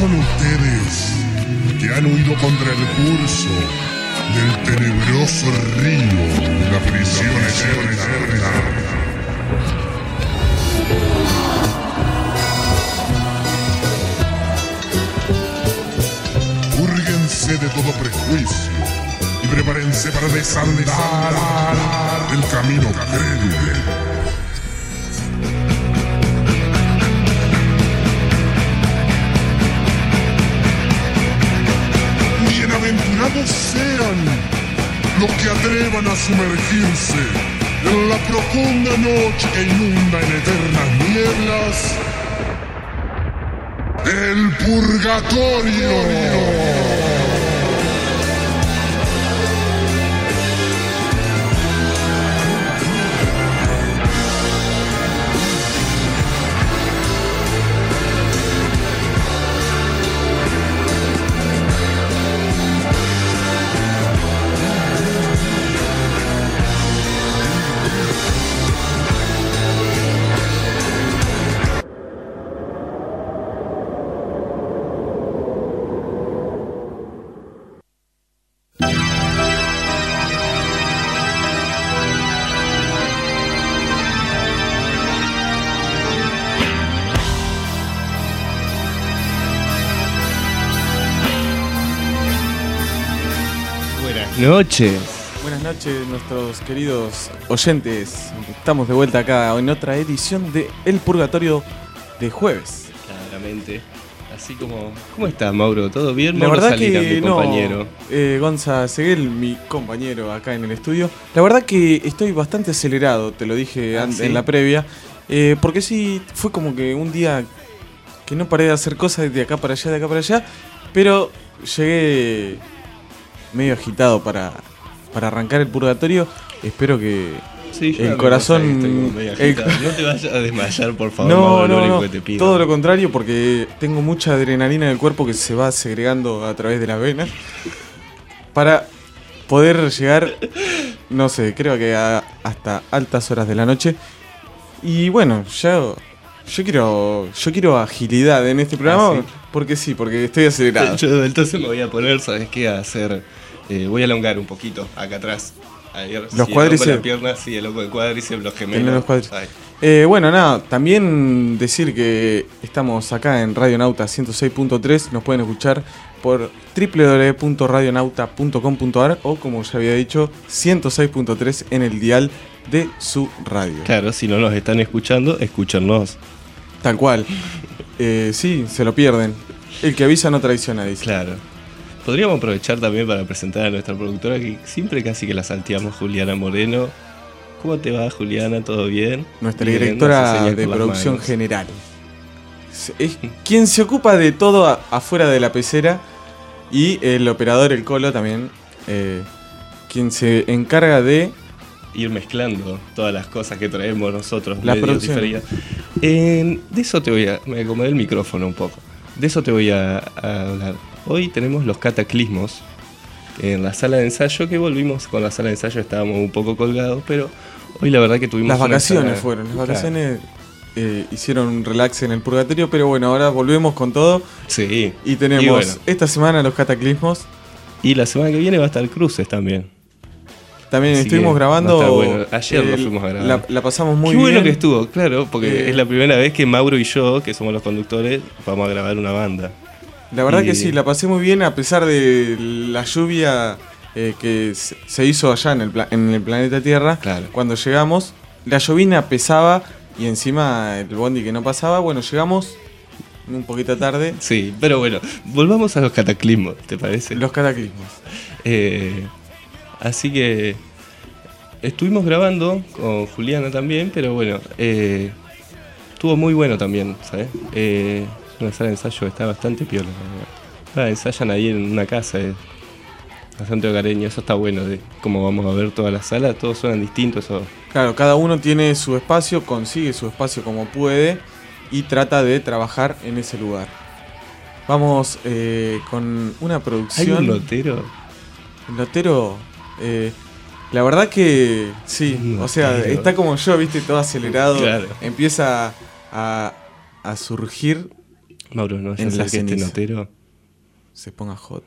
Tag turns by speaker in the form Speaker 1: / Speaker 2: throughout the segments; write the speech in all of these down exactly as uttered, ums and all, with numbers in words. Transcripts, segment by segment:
Speaker 1: son ustedes que han huido contra el curso del tenebroso río de la prisión eterna. Púrguense de todo prejuicio y prepárense para desandar el camino crédule. Bienaventurados sean los que atrevan a sumergirse en la profunda noche que inunda en eternas nieblas el purgatorio.
Speaker 2: Noches.
Speaker 3: Buenas noches, nuestros queridos oyentes. Estamos de vuelta acá en otra edición de El Purgatorio de jueves.
Speaker 2: Claramente. Así como... ¿Cómo estás, Mauro? ¿Todo bien?
Speaker 3: La
Speaker 2: Mauro
Speaker 3: verdad
Speaker 2: Salinas,
Speaker 3: que
Speaker 2: mi
Speaker 3: no,
Speaker 2: compañero.
Speaker 3: Eh, Gonza Seguel, mi compañero acá en el estudio. La verdad que estoy bastante acelerado, te lo dije
Speaker 2: ¿Ah,
Speaker 3: antes,
Speaker 2: sí?
Speaker 3: en la previa. Eh, porque sí, fue como que un día que no paré de hacer cosas de acá para allá, de acá para allá. Pero llegué medio agitado para, para arrancar el purgatorio. Espero que
Speaker 2: Sí, yo
Speaker 3: el
Speaker 2: me
Speaker 3: corazón...
Speaker 2: pasa que estoy como medio
Speaker 3: el-
Speaker 2: agitado. No te vayas a desmayar, por favor,
Speaker 3: No,
Speaker 2: Mauro, lo
Speaker 3: no,
Speaker 2: único
Speaker 3: no,
Speaker 2: que te pido.
Speaker 3: todo lo contrario, porque tengo mucha adrenalina en el cuerpo que se va segregando a través de las venas para poder llegar, no sé, creo que a- hasta altas horas de la noche. Y bueno, yo, yo quiero yo quiero agilidad en este programa,
Speaker 2: ¿Ah, sí?
Speaker 3: porque sí, porque estoy acelerado.
Speaker 2: Yo entonces me voy a poner, ¿sabes qué? A hacer... eh, voy a elongar un poquito, acá atrás. Ayer,
Speaker 3: Los
Speaker 2: sí,
Speaker 3: cuádriceps.
Speaker 2: El loco de la pierna, sí, el loco de cuádriceps, los gemelos.
Speaker 3: Tiene los cuádriceps.
Speaker 2: Ay.
Speaker 3: Eh, bueno, nada, también decir que estamos acá en Radionauta ciento seis punto tres, nos pueden escuchar por doble u doble u doble u punto radionauta punto com punto a r o, como ya había dicho, ciento seis punto tres en el dial de su radio.
Speaker 2: Claro, si no nos están escuchando, escúchennos.
Speaker 3: Tal cual. Eh, sí, se lo pierden. El que avisa no traiciona, dice.
Speaker 2: Claro. Podríamos aprovechar también para presentar a nuestra productora, que siempre casi que la salteamos, Juliana Moreno. ¿Cómo te va, Juliana? ¿Todo bien?
Speaker 3: Nuestra
Speaker 2: Bien,
Speaker 3: directora
Speaker 2: nos enseña
Speaker 3: de
Speaker 2: con las
Speaker 3: producción
Speaker 2: manos.
Speaker 3: general. Es- Es quien se ocupa de todo a- afuera de la pecera. Y el operador, el Colo, también. eh, quien se encarga de...
Speaker 2: Ir mezclando todas las cosas que traemos nosotros,
Speaker 3: La
Speaker 2: medios
Speaker 3: producción.
Speaker 2: diferidos. Eh, de eso te voy a... Me acomodé el micrófono un poco. De eso te voy a, a hablar. Hoy tenemos los cataclismos en la sala de ensayo, que volvimos con la sala de ensayo, estábamos un poco colgados, pero hoy la verdad que tuvimos
Speaker 3: Las
Speaker 2: una
Speaker 3: vacaciones
Speaker 2: sala-
Speaker 3: fueron. Las
Speaker 2: Claro.
Speaker 3: vacaciones eh, hicieron un relax en el purgatorio. Pero bueno, ahora volvemos con todo.
Speaker 2: Sí.
Speaker 3: Y tenemos
Speaker 2: Y bueno.
Speaker 3: esta semana los cataclismos.
Speaker 2: Y la semana que viene va a estar Cruces también.
Speaker 3: También
Speaker 2: Así
Speaker 3: estuvimos
Speaker 2: que
Speaker 3: grabando.
Speaker 2: va a estar bueno. Ayer lo
Speaker 3: eh,
Speaker 2: fuimos a grabar.
Speaker 3: La, la pasamos muy
Speaker 2: Qué
Speaker 3: bien.
Speaker 2: bueno que estuvo, claro, porque
Speaker 3: Eh,
Speaker 2: es la primera vez que Mauro y yo, que somos los conductores, vamos a grabar una banda.
Speaker 3: La verdad
Speaker 2: Y-
Speaker 3: que sí, la pasé muy bien a pesar de la lluvia eh, que se se hizo allá en el, pla- en el planeta Tierra.
Speaker 2: Claro.
Speaker 3: Cuando llegamos, la llovina pesaba y encima el bondi que no pasaba. Bueno, llegamos un poquito tarde.
Speaker 2: Sí, pero bueno, volvamos a los cataclismos, ¿te parece?
Speaker 3: Los cataclismos.
Speaker 2: Eh, así que estuvimos grabando con Juliana también, pero bueno, eh, estuvo muy bueno también, ¿sabes? Eh, una sala de ensayo está bastante piola. Ah, ensayan ahí en una casa, es bastante hogareño, eso está bueno, de cómo vamos a ver toda la sala, todos suenan distintos. Eso.
Speaker 3: Claro, cada uno tiene su espacio, consigue su espacio como puede y trata de trabajar en ese lugar. Vamos eh, con una
Speaker 2: ¿Hay
Speaker 3: producción.
Speaker 2: un lotero?
Speaker 3: El lotero, eh, la verdad que sí,
Speaker 2: Un
Speaker 3: o sea,
Speaker 2: lotero.
Speaker 3: está como yo, viste, todo acelerado.
Speaker 2: Claro.
Speaker 3: Empieza a, a surgir
Speaker 2: Mauro, ¿no vas a
Speaker 3: En
Speaker 2: hacer
Speaker 3: la
Speaker 2: que este
Speaker 3: ceniza.
Speaker 2: notero
Speaker 3: se ponga hot.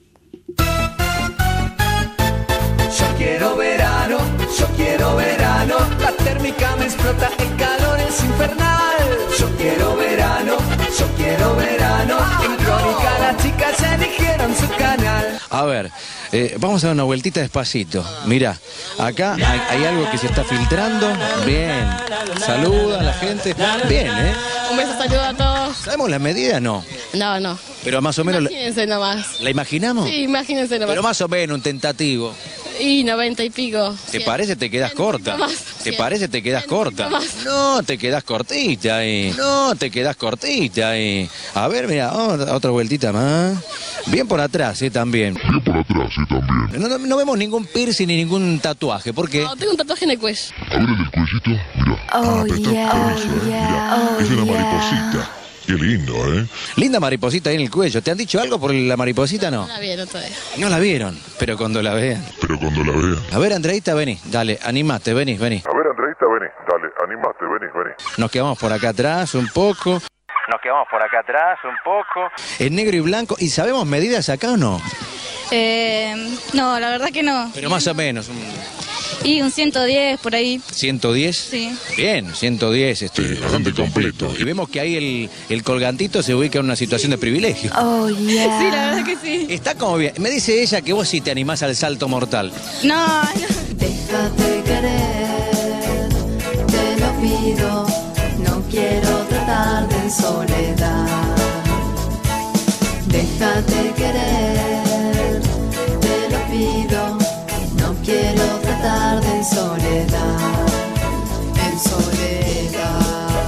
Speaker 4: Yo quiero verano, yo quiero verano. La térmica me explota, el calor es infernal. Yo quiero verano, yo quiero verano. En Crónica las chicas eligieron su canal.
Speaker 5: A ver, eh, vamos a dar una vueltita despacito. Mirá, acá hay, hay algo que se está filtrando. Bien, saluda a la gente. Bien, ¿eh?
Speaker 6: Un beso, saludo a todos.
Speaker 5: ¿Sabemos la medida? No.
Speaker 6: No, no.
Speaker 5: Pero más o menos... la-
Speaker 6: Imagínense nomás.
Speaker 5: ¿La imaginamos?
Speaker 6: Sí, imagínense nomás.
Speaker 5: Pero más o menos un tentativo.
Speaker 6: Y noventa y pico.
Speaker 5: ¿Te
Speaker 6: cien.
Speaker 5: parece te quedas
Speaker 6: Cien
Speaker 5: corta?
Speaker 6: más.
Speaker 5: ¿Te
Speaker 6: Cien.
Speaker 5: parece te quedas
Speaker 6: Cien
Speaker 5: corta?
Speaker 6: más.
Speaker 5: No, te quedas cortita ahí. No, te quedas cortita ahí. A ver, mira, otra, otra vueltita más. Bien por atrás, ¿eh? También.
Speaker 1: Bien por atrás, sí, también.
Speaker 5: No, no- no vemos ningún piercing ni ningún tatuaje. ¿Por qué?
Speaker 6: No, tengo un tatuaje en el cuello.
Speaker 1: A ver el del cuellito, mira. ah, pero está permiso, eh. Mira, es una mariposita. Qué lindo, ¿eh?
Speaker 5: Linda mariposita ahí en el cuello. ¿Te han dicho algo por la mariposita? No.
Speaker 6: No la vieron todavía.
Speaker 5: No la vieron, pero cuando la vean.
Speaker 1: Pero cuando la vean.
Speaker 5: A ver, Andreita, vení. Dale, animate, vení, vení.
Speaker 1: A ver, Andreita, vení. Dale, animate, vení, vení.
Speaker 5: Nos quedamos por acá atrás un poco. Nos quedamos por acá atrás un poco. En negro y blanco. ¿Y sabemos medidas acá o no?
Speaker 7: Eh, no, la verdad que no.
Speaker 5: Pero más o menos, un
Speaker 7: Y un ciento diez por ahí.
Speaker 5: ciento diez.
Speaker 7: Sí.
Speaker 5: Bien, ciento diez, este,
Speaker 1: Sí,
Speaker 5: bastante
Speaker 1: bastante
Speaker 5: completo.
Speaker 1: completo.
Speaker 5: Y vemos que ahí el, el colgantito se ubica en una situación de privilegio.
Speaker 7: Sí, la verdad que sí.
Speaker 5: Está como bien. Me dice ella que vos sí te animás al salto mortal.
Speaker 7: No, no.
Speaker 8: Déjate querer, te lo pido, no quiero tratarte en soledad. Déjate querer, te lo pido, no quiero tratarte en soledad, en soledad.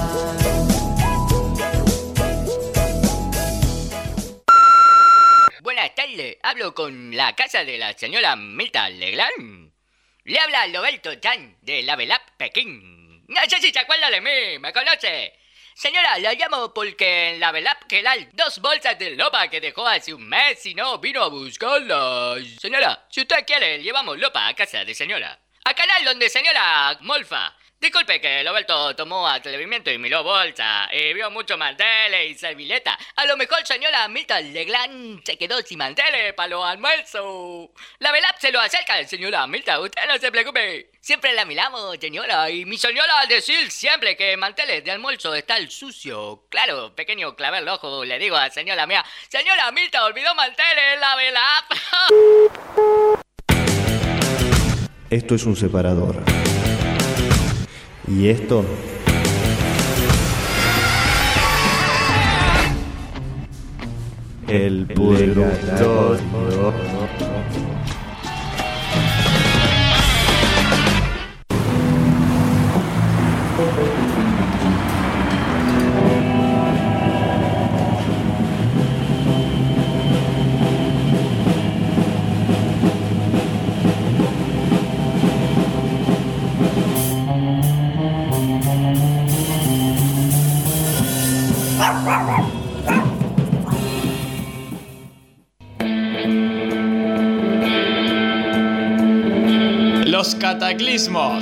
Speaker 9: Buenas tardes, hablo con la casa de la señora Mirta Legrand. Le habla Roberto Chan de Level Up Pekín. No sé si se acuerda de mí, me conoce. Señora, la llamo porque en Level Up quedan dos bolsas de lopa que dejó hace un mes y no vino a buscarlas. Señora, si usted quiere, llevamos lopa a casa de señora. A canal donde señora Molfa. Disculpe que Roberto tomó atrevimiento y miró bolsa, y vio mucho manteles y servilleta. A lo mejor señora Mirta Legrand se quedó sin manteles para los almuerzos. La velap se lo acerca, señora Mirta, usted no se preocupe. Siempre la miramos, señora, y mi señora al decir siempre que manteles de almuerzo está el sucio. Claro, pequeño clavel rojo, le digo a señora mía, señora Mirta olvidó manteles en la velap.
Speaker 10: Esto es un separador. Y esto el purgatorio.
Speaker 11: Los cataclismos.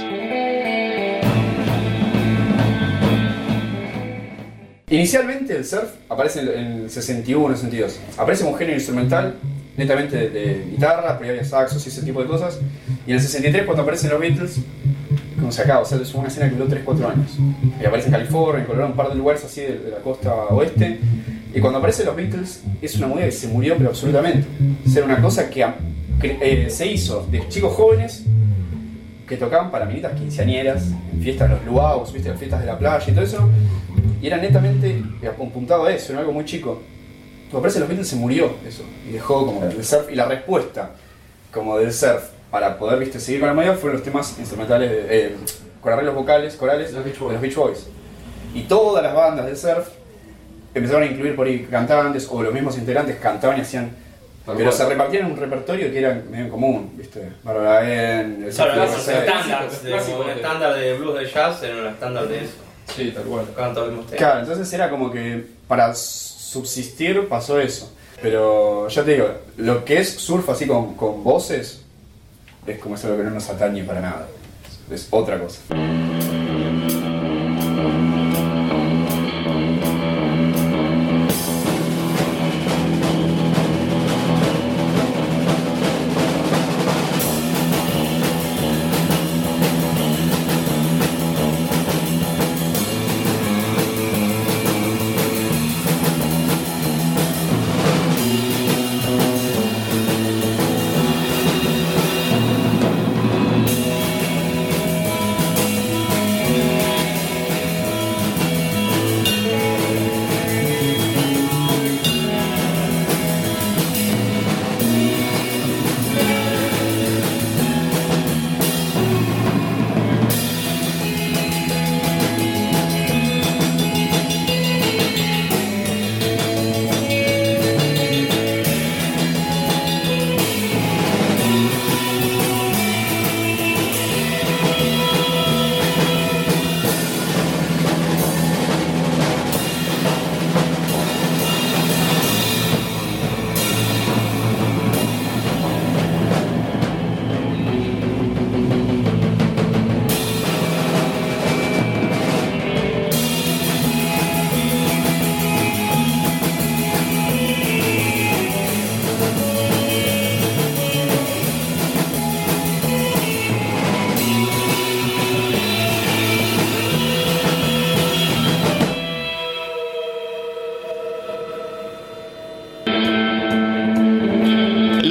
Speaker 12: Inicialmente el surf aparece en el sesenta y uno, sesenta y dos. Aparece como un género instrumental, netamente de, de guitarra, pero había saxos y ese tipo de cosas. Y en el sesenta y tres, cuando aparecen los Beatles, como se acaba, o sea, es una escena que duró tres cuatro años. Y aparece en California, en Colorado, un par de lugares así de, de la costa oeste. Y cuando aparecen los Beatles, es una movida que se murió, pero absolutamente. O sea, era una cosa que, que eh, se hizo de chicos jóvenes que tocaban para minitas quinceañeras, en fiestas, los luauos, ¿viste? Las fiestas de la playa y todo eso. Y era netamente apuntado a eso, era algo muy chico. Cuando aparecen los Beatles se murió eso. Y dejó como el surf. Y la respuesta como del surf para poder, ¿viste? Seguir con la movida fueron los temas instrumentales de, eh, con arreglos vocales, corales de los Beach Boys. Y todas las bandas del surf empezaron a incluir por ahí cantantes o los mismos integrantes cantaban y hacían. Pero se repartían en un repertorio que era medio común, ¿viste? Barbara Ann, el
Speaker 13: Claro,
Speaker 12: Surf
Speaker 13: los
Speaker 12: Set.
Speaker 13: estándares, de- un estándar de blues de jazz era un estándar de eso.
Speaker 12: Sí, tal cual.
Speaker 13: Tocaban todos los mismos temas.
Speaker 12: Claro, entonces era como que para subsistir pasó eso. Pero ya te digo, lo que es surf así con, con voces es como eso lo que no nos atañe para nada. Es otra cosa.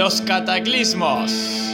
Speaker 11: Los Cataclismos.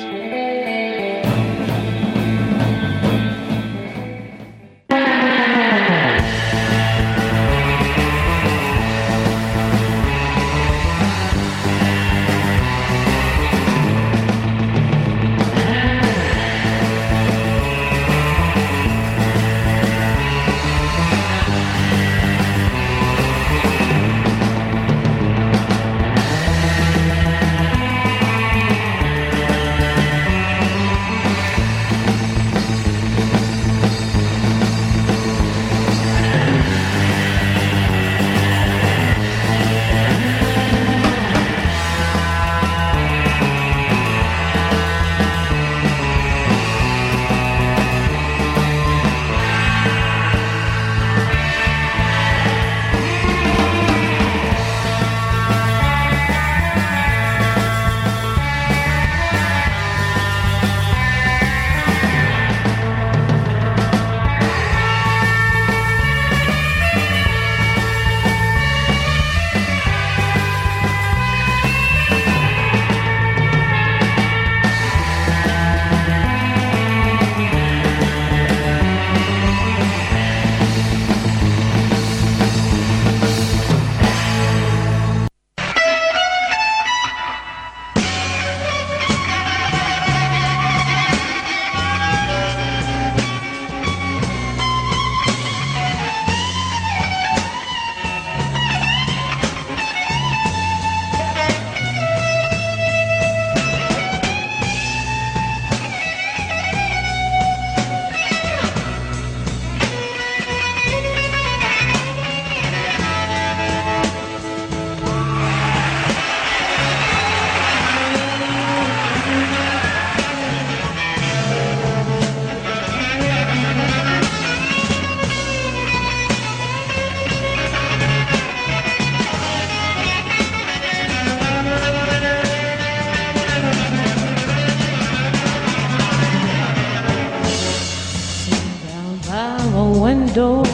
Speaker 14: window,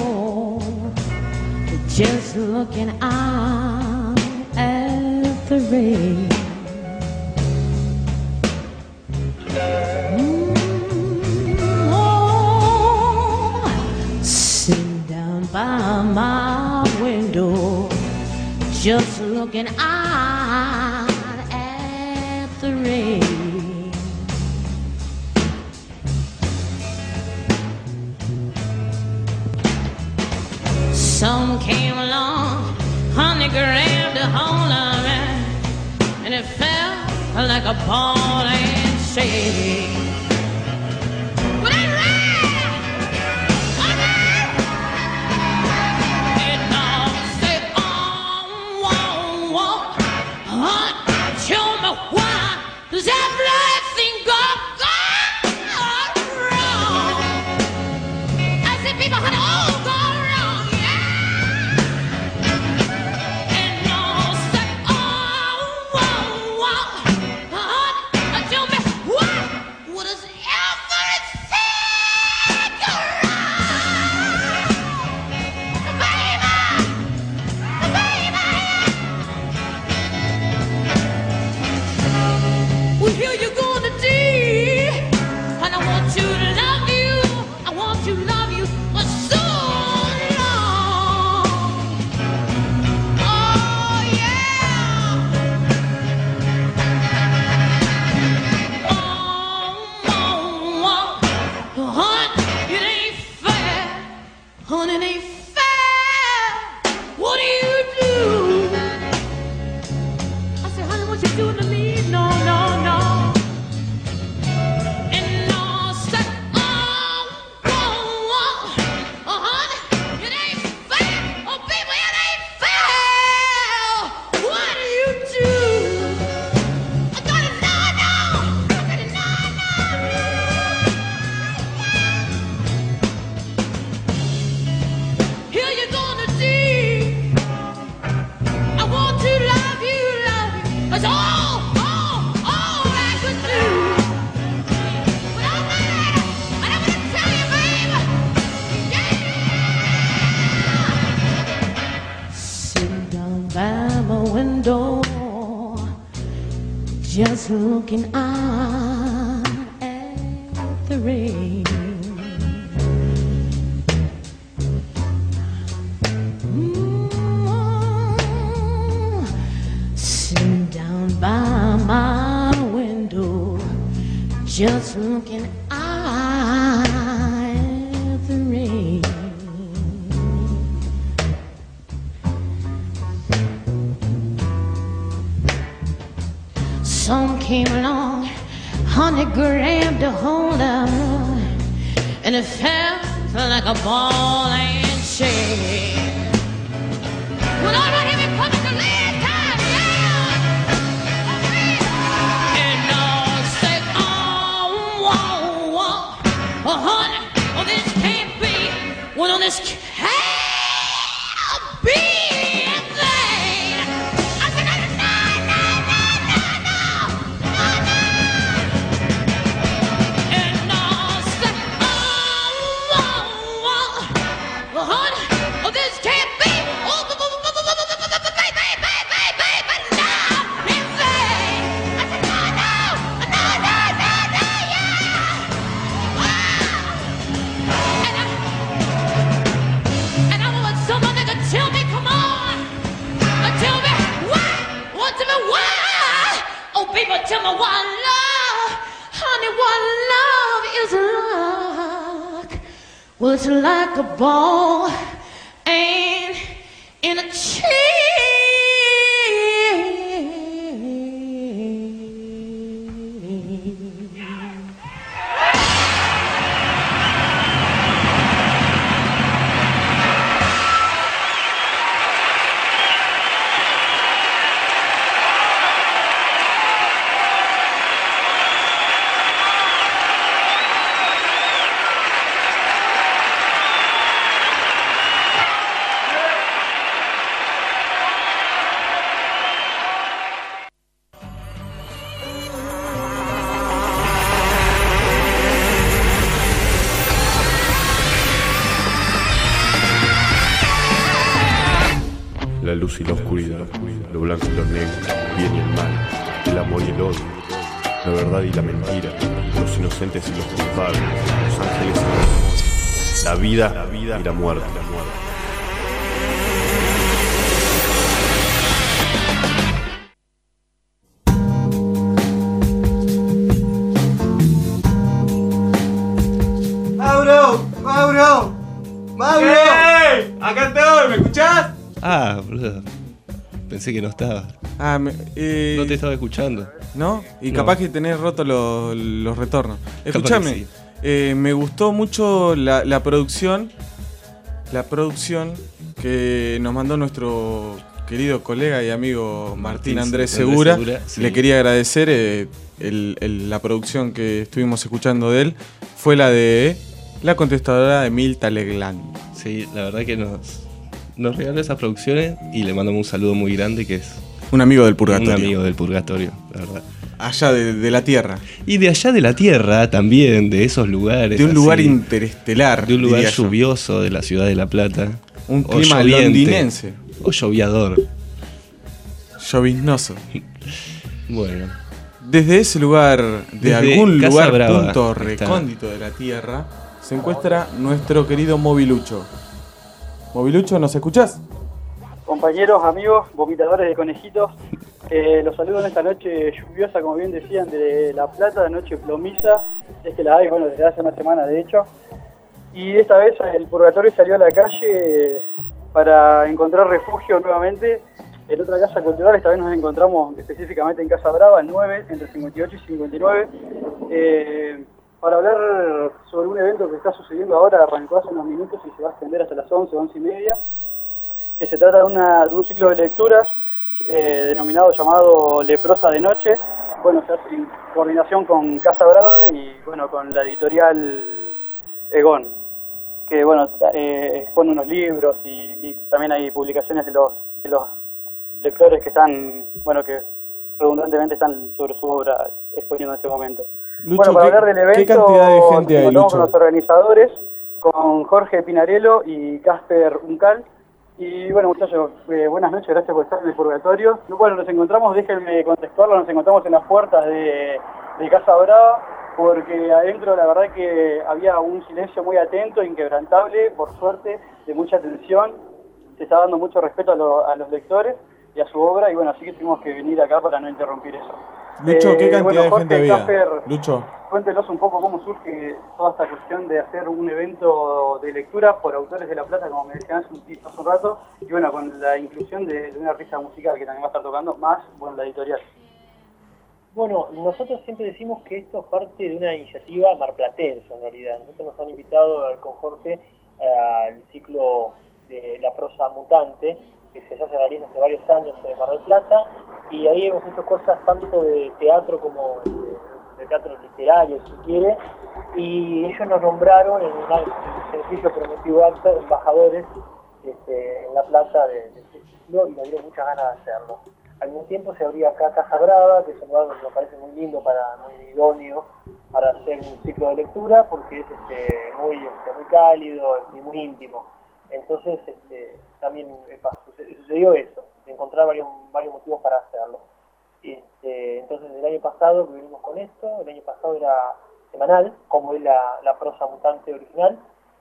Speaker 14: just looking out at the rain. Mm, oh, sitting down by my window, just looking out at the rain. Some came along, honey, grabbed a hold of it, and it felt like a ball and shake. But it ran, it all said, oh, whoa, whoa, huh, show me why does everything go, go wrong? I said, people had all gone. It's all just looking out at the rain. Mm, sitting down by my window, just looking out at the rain. Some came along, honey grabbed a hold of her, and it felt like a ball and chain. Well, all right, here we come at the last time, yeah. And I'll say, oh, whoa, whoa, oh, honey, oh, this can't be. Well, no, this can't be. People tell me what love, honey, what love is like. Well, it's like a ball and in a chain.
Speaker 15: La luz y la oscuridad, lo blanco y lo negro, el bien y el mal, el amor y el odio, la verdad y la mentira, los inocentes y los culpables, los ángeles y los demonios, la vida y la muerte.
Speaker 3: ¡Mauro! ¡Mauro! ¡Mauro! ¡Hey! ¡Acá estoy! ¿Me escuchás?
Speaker 2: Ah, boludo. Pensé que no estaba.
Speaker 3: Ah, me, eh,
Speaker 2: no te estaba escuchando.
Speaker 3: ¿No? Y
Speaker 2: No.
Speaker 3: capaz que tenés roto los, los retornos. Escuchame,
Speaker 2: sí.
Speaker 3: eh, me gustó mucho la, la producción. La producción que nos mandó nuestro querido colega y amigo Martín,
Speaker 2: Martín
Speaker 3: Andrés
Speaker 2: Andrés
Speaker 3: Segura.
Speaker 2: Segura, sí.
Speaker 3: Le quería agradecer eh, el- el- la producción que estuvimos escuchando de él. Fue la de la contestadora de Milta Legrand.
Speaker 2: Sí, la verdad que nos, nos regaló esas producciones y le mandamos un saludo muy grande que es
Speaker 3: Un amigo del purgatorio.
Speaker 2: un amigo del purgatorio, la verdad.
Speaker 3: Allá de, de la Tierra.
Speaker 2: Y de allá de la Tierra también, de esos lugares.
Speaker 3: De un
Speaker 2: así,
Speaker 3: lugar interestelar.
Speaker 2: De un lugar
Speaker 3: diría yo.
Speaker 2: lluvioso de la ciudad de La Plata.
Speaker 3: Un
Speaker 2: O
Speaker 3: clima
Speaker 2: lloviente,
Speaker 3: londinense.
Speaker 2: O lloviador.
Speaker 3: Lloviznoso.
Speaker 2: Bueno.
Speaker 3: Desde ese lugar, de
Speaker 2: Desde
Speaker 3: algún
Speaker 2: Casa
Speaker 3: lugar
Speaker 2: Brava
Speaker 3: punto
Speaker 2: está.
Speaker 3: recóndito de la Tierra, se encuentra nuestro querido Mobilucho. Mobilucho, ¿nos escuchás?
Speaker 16: Compañeros, amigos, vomitadores de conejitos, eh, los saludo en esta noche lluviosa, como bien decían, de La Plata, noche plomiza, es que la hay, bueno, desde hace una semana de hecho, y esta vez el purgatorio salió a la calle para encontrar refugio nuevamente en otra casa cultural. Esta vez nos encontramos específicamente en Casa Brava, el nueve, entre cincuenta y ocho y cincuenta y nueve, eh, para hablar sobre un evento que está sucediendo ahora, arrancó hace unos minutos y se va a extender hasta las once, once y media, que se trata de, una, de un ciclo de lecturas eh, denominado, llamado Leprosa de Noche. Bueno, se hace en coordinación con Casa Brava y bueno, con la editorial Egon, que bueno, eh, expone unos libros y, y también hay publicaciones de los, de los lectores que están, bueno, que redundantemente están sobre su obra exponiendo en este momento.
Speaker 3: Lucho,
Speaker 16: bueno, para
Speaker 3: ¿qué-
Speaker 16: hablar del evento,
Speaker 3: qué cantidad de gente hay,
Speaker 16: nos encontramos
Speaker 3: Lucho?
Speaker 16: con los organizadores, con Jorge Pinarello y Casper Uncal. Y bueno, muchachos, eh, buenas noches, gracias por estar en el Purgatorio. Bueno, nos encontramos, déjenme contextuarlo, nos encontramos en las puertas de, de Casa Brava, porque adentro la verdad que había un silencio muy atento, inquebrantable, por suerte, de mucha atención. Se está dando mucho respeto a, lo, a los lectores y a su obra, y bueno, así que tuvimos que venir acá para no interrumpir eso.
Speaker 3: Lucho, ¿qué
Speaker 16: Eh,
Speaker 3: cantidad
Speaker 16: bueno,
Speaker 3: de
Speaker 16: Jorge
Speaker 3: gente había?
Speaker 16: Casper,
Speaker 3: Lucho.
Speaker 16: cuéntenos un poco cómo surge toda esta cuestión de hacer un evento de lectura por autores de La Plata, como me decían hace un, hace un rato, y bueno, con la inclusión de, de un artista musical que también va a estar tocando, más, bueno, la editorial.
Speaker 17: Bueno, nosotros siempre decimos que esto es parte de una iniciativa marplatense, en realidad. Nosotros nos han invitado con Jorge al ciclo de La Prosa Mutante, que se hace realiza hace varios años en Mar del Plata, y ahí hemos hecho cosas tanto de teatro como de, de teatro literario, si quiere, y ellos nos nombraron en un sencillo prometido acto de embajadores este, en La Plata de, de este ciclo, y nos dieron muchas ganas de hacerlo. Al mismo tiempo se abría acá Casa Brava, que es un lugar que nos parece muy lindo, para, muy idóneo para hacer un ciclo de lectura, porque es este, muy, este, muy cálido y muy íntimo. Entonces este, también eh, sucedió eso, de encontrar varios, varios motivos para hacerlo. Este, entonces el año pasado que venimos con esto, el año pasado era semanal, como es la, la prosa mutante original,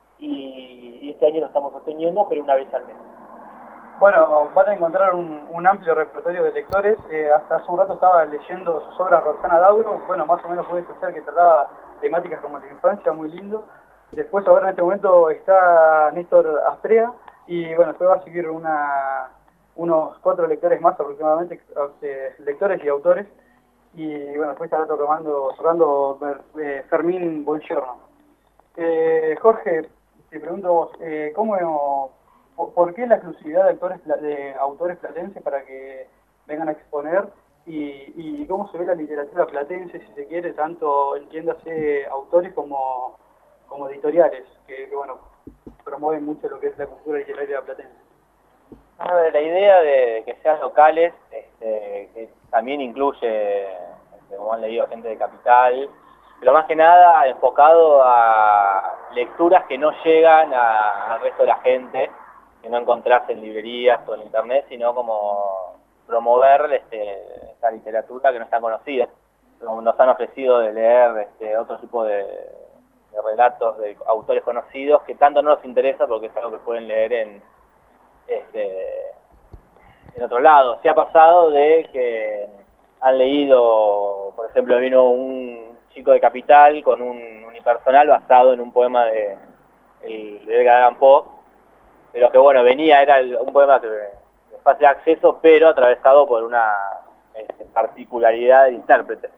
Speaker 17: y, y este año lo estamos sosteniendo, pero una vez al mes.
Speaker 16: Bueno, van a encontrar un, un amplio repertorio de lectores. Eh, hasta hace un rato estaba leyendo sus obras Roxana Dauro. Bueno, más o menos puede escuchar que trataba temáticas como la infancia, muy lindo. Después ahora en este momento está Néstor Astrea y bueno, después va a seguir una, unos cuatro lectores más aproximadamente, eh, lectores y autores. Y bueno, después estará tocando, tocando eh, Fermín Buongiorno. Eh, Jorge, te pregunto vos, eh, ¿cómo... ¿por qué la exclusividad de autores, de autores platenses para que vengan a exponer? Y, y cómo se ve la literatura platense, si se quiere, tanto entiéndase autores como, como editoriales, que, que bueno, promueven mucho lo que es la cultura literaria platense.
Speaker 18: A ver, la idea de que sean locales, este, que también incluye, este, como han leído, gente de Capital, pero más que nada enfocado a lecturas que no llegan a, al resto de la gente, que no encontrarse en librerías o en internet, sino como promover este, esta literatura que no está conocida. Nos han ofrecido de leer este, otro tipo de, de relatos de autores conocidos que tanto no nos interesa porque es algo que pueden leer en, este, en otro lado. Se ha pasado de que han leído, por ejemplo, vino un chico de Capital con un unipersonal basado en un poema de, el, de Edgar Allan Poe, pero que bueno, venía, era el, un poema de fácil acceso, pero atravesado por una este, particularidad del intérprete.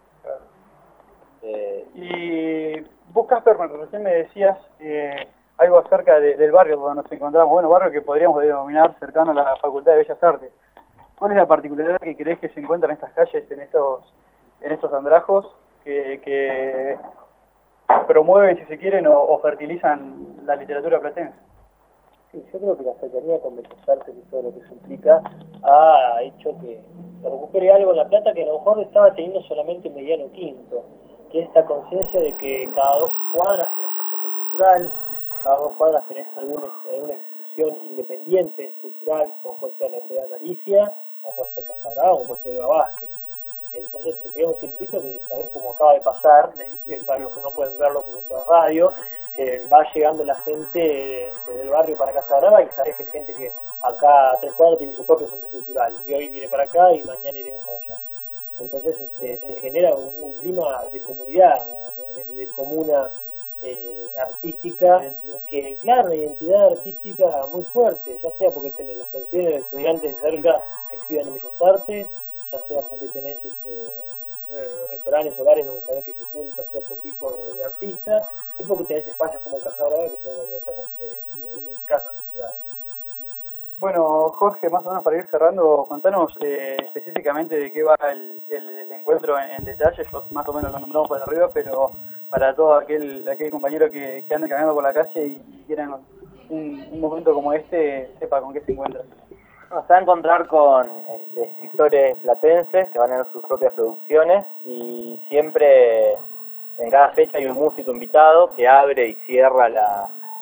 Speaker 16: Eh, y vos, Casper, recién me decías eh, algo acerca de, del barrio donde nos encontramos, bueno, barrio que podríamos denominar cercano a la Facultad de Bellas Artes. ¿Cuál es la particularidad que crees que se encuentra en estas calles, en estos, en estos andrajos, que, que promueven, si se quieren, o, o fertilizan la literatura platense?
Speaker 17: Yo creo que la cercanía con Bellas Artes y todo lo que eso implica ha hecho que se recupere algo en La Plata que a lo mejor estaba teniendo solamente mediano quinto, que es esta conciencia de que cada dos cuadras tenés un centro cultural, cada dos cuadras tenés alguna, alguna institución independiente cultural, como puede ser la Editorial Malicia, como puede ser Casa Brava, como puede ser Eva Vázquez. Entonces se crea un circuito que sabés cómo acaba de pasar, es para los que no pueden verlo por nuestra radio, que va llegando la gente desde el barrio para Casa Brava y sabés que es gente que acá a tres cuadras tiene su propio centro cultural y hoy viene para acá y mañana iremos para allá. Entonces este, se genera un, un clima de comunidad, de comuna eh, artística, que claro, una identidad artística muy fuerte, ya sea porque tenés las pensiones de estudiantes de cerca que estudian en Bellas Artes, ya sea porque tenés este, eh, restaurantes o bares donde sabés que se junta cierto tipo de, de artistas, y porque tenés espacios como Casa Brava que son abiertamente eh, casas culturales.
Speaker 16: Bueno, Jorge, más o menos para ir cerrando, contanos eh, específicamente de qué va el, el, el encuentro en, en detalle. Yo más o menos lo nombramos por arriba, pero para todo aquel aquel compañero que, que anda caminando por la calle y, y quiera un, un momento como este, sepa con qué se encuentra.
Speaker 18: Se va a encontrar con este, escritores platenses que van a tener sus propias producciones y siempre en cada fecha hay un músico invitado que abre y cierra la,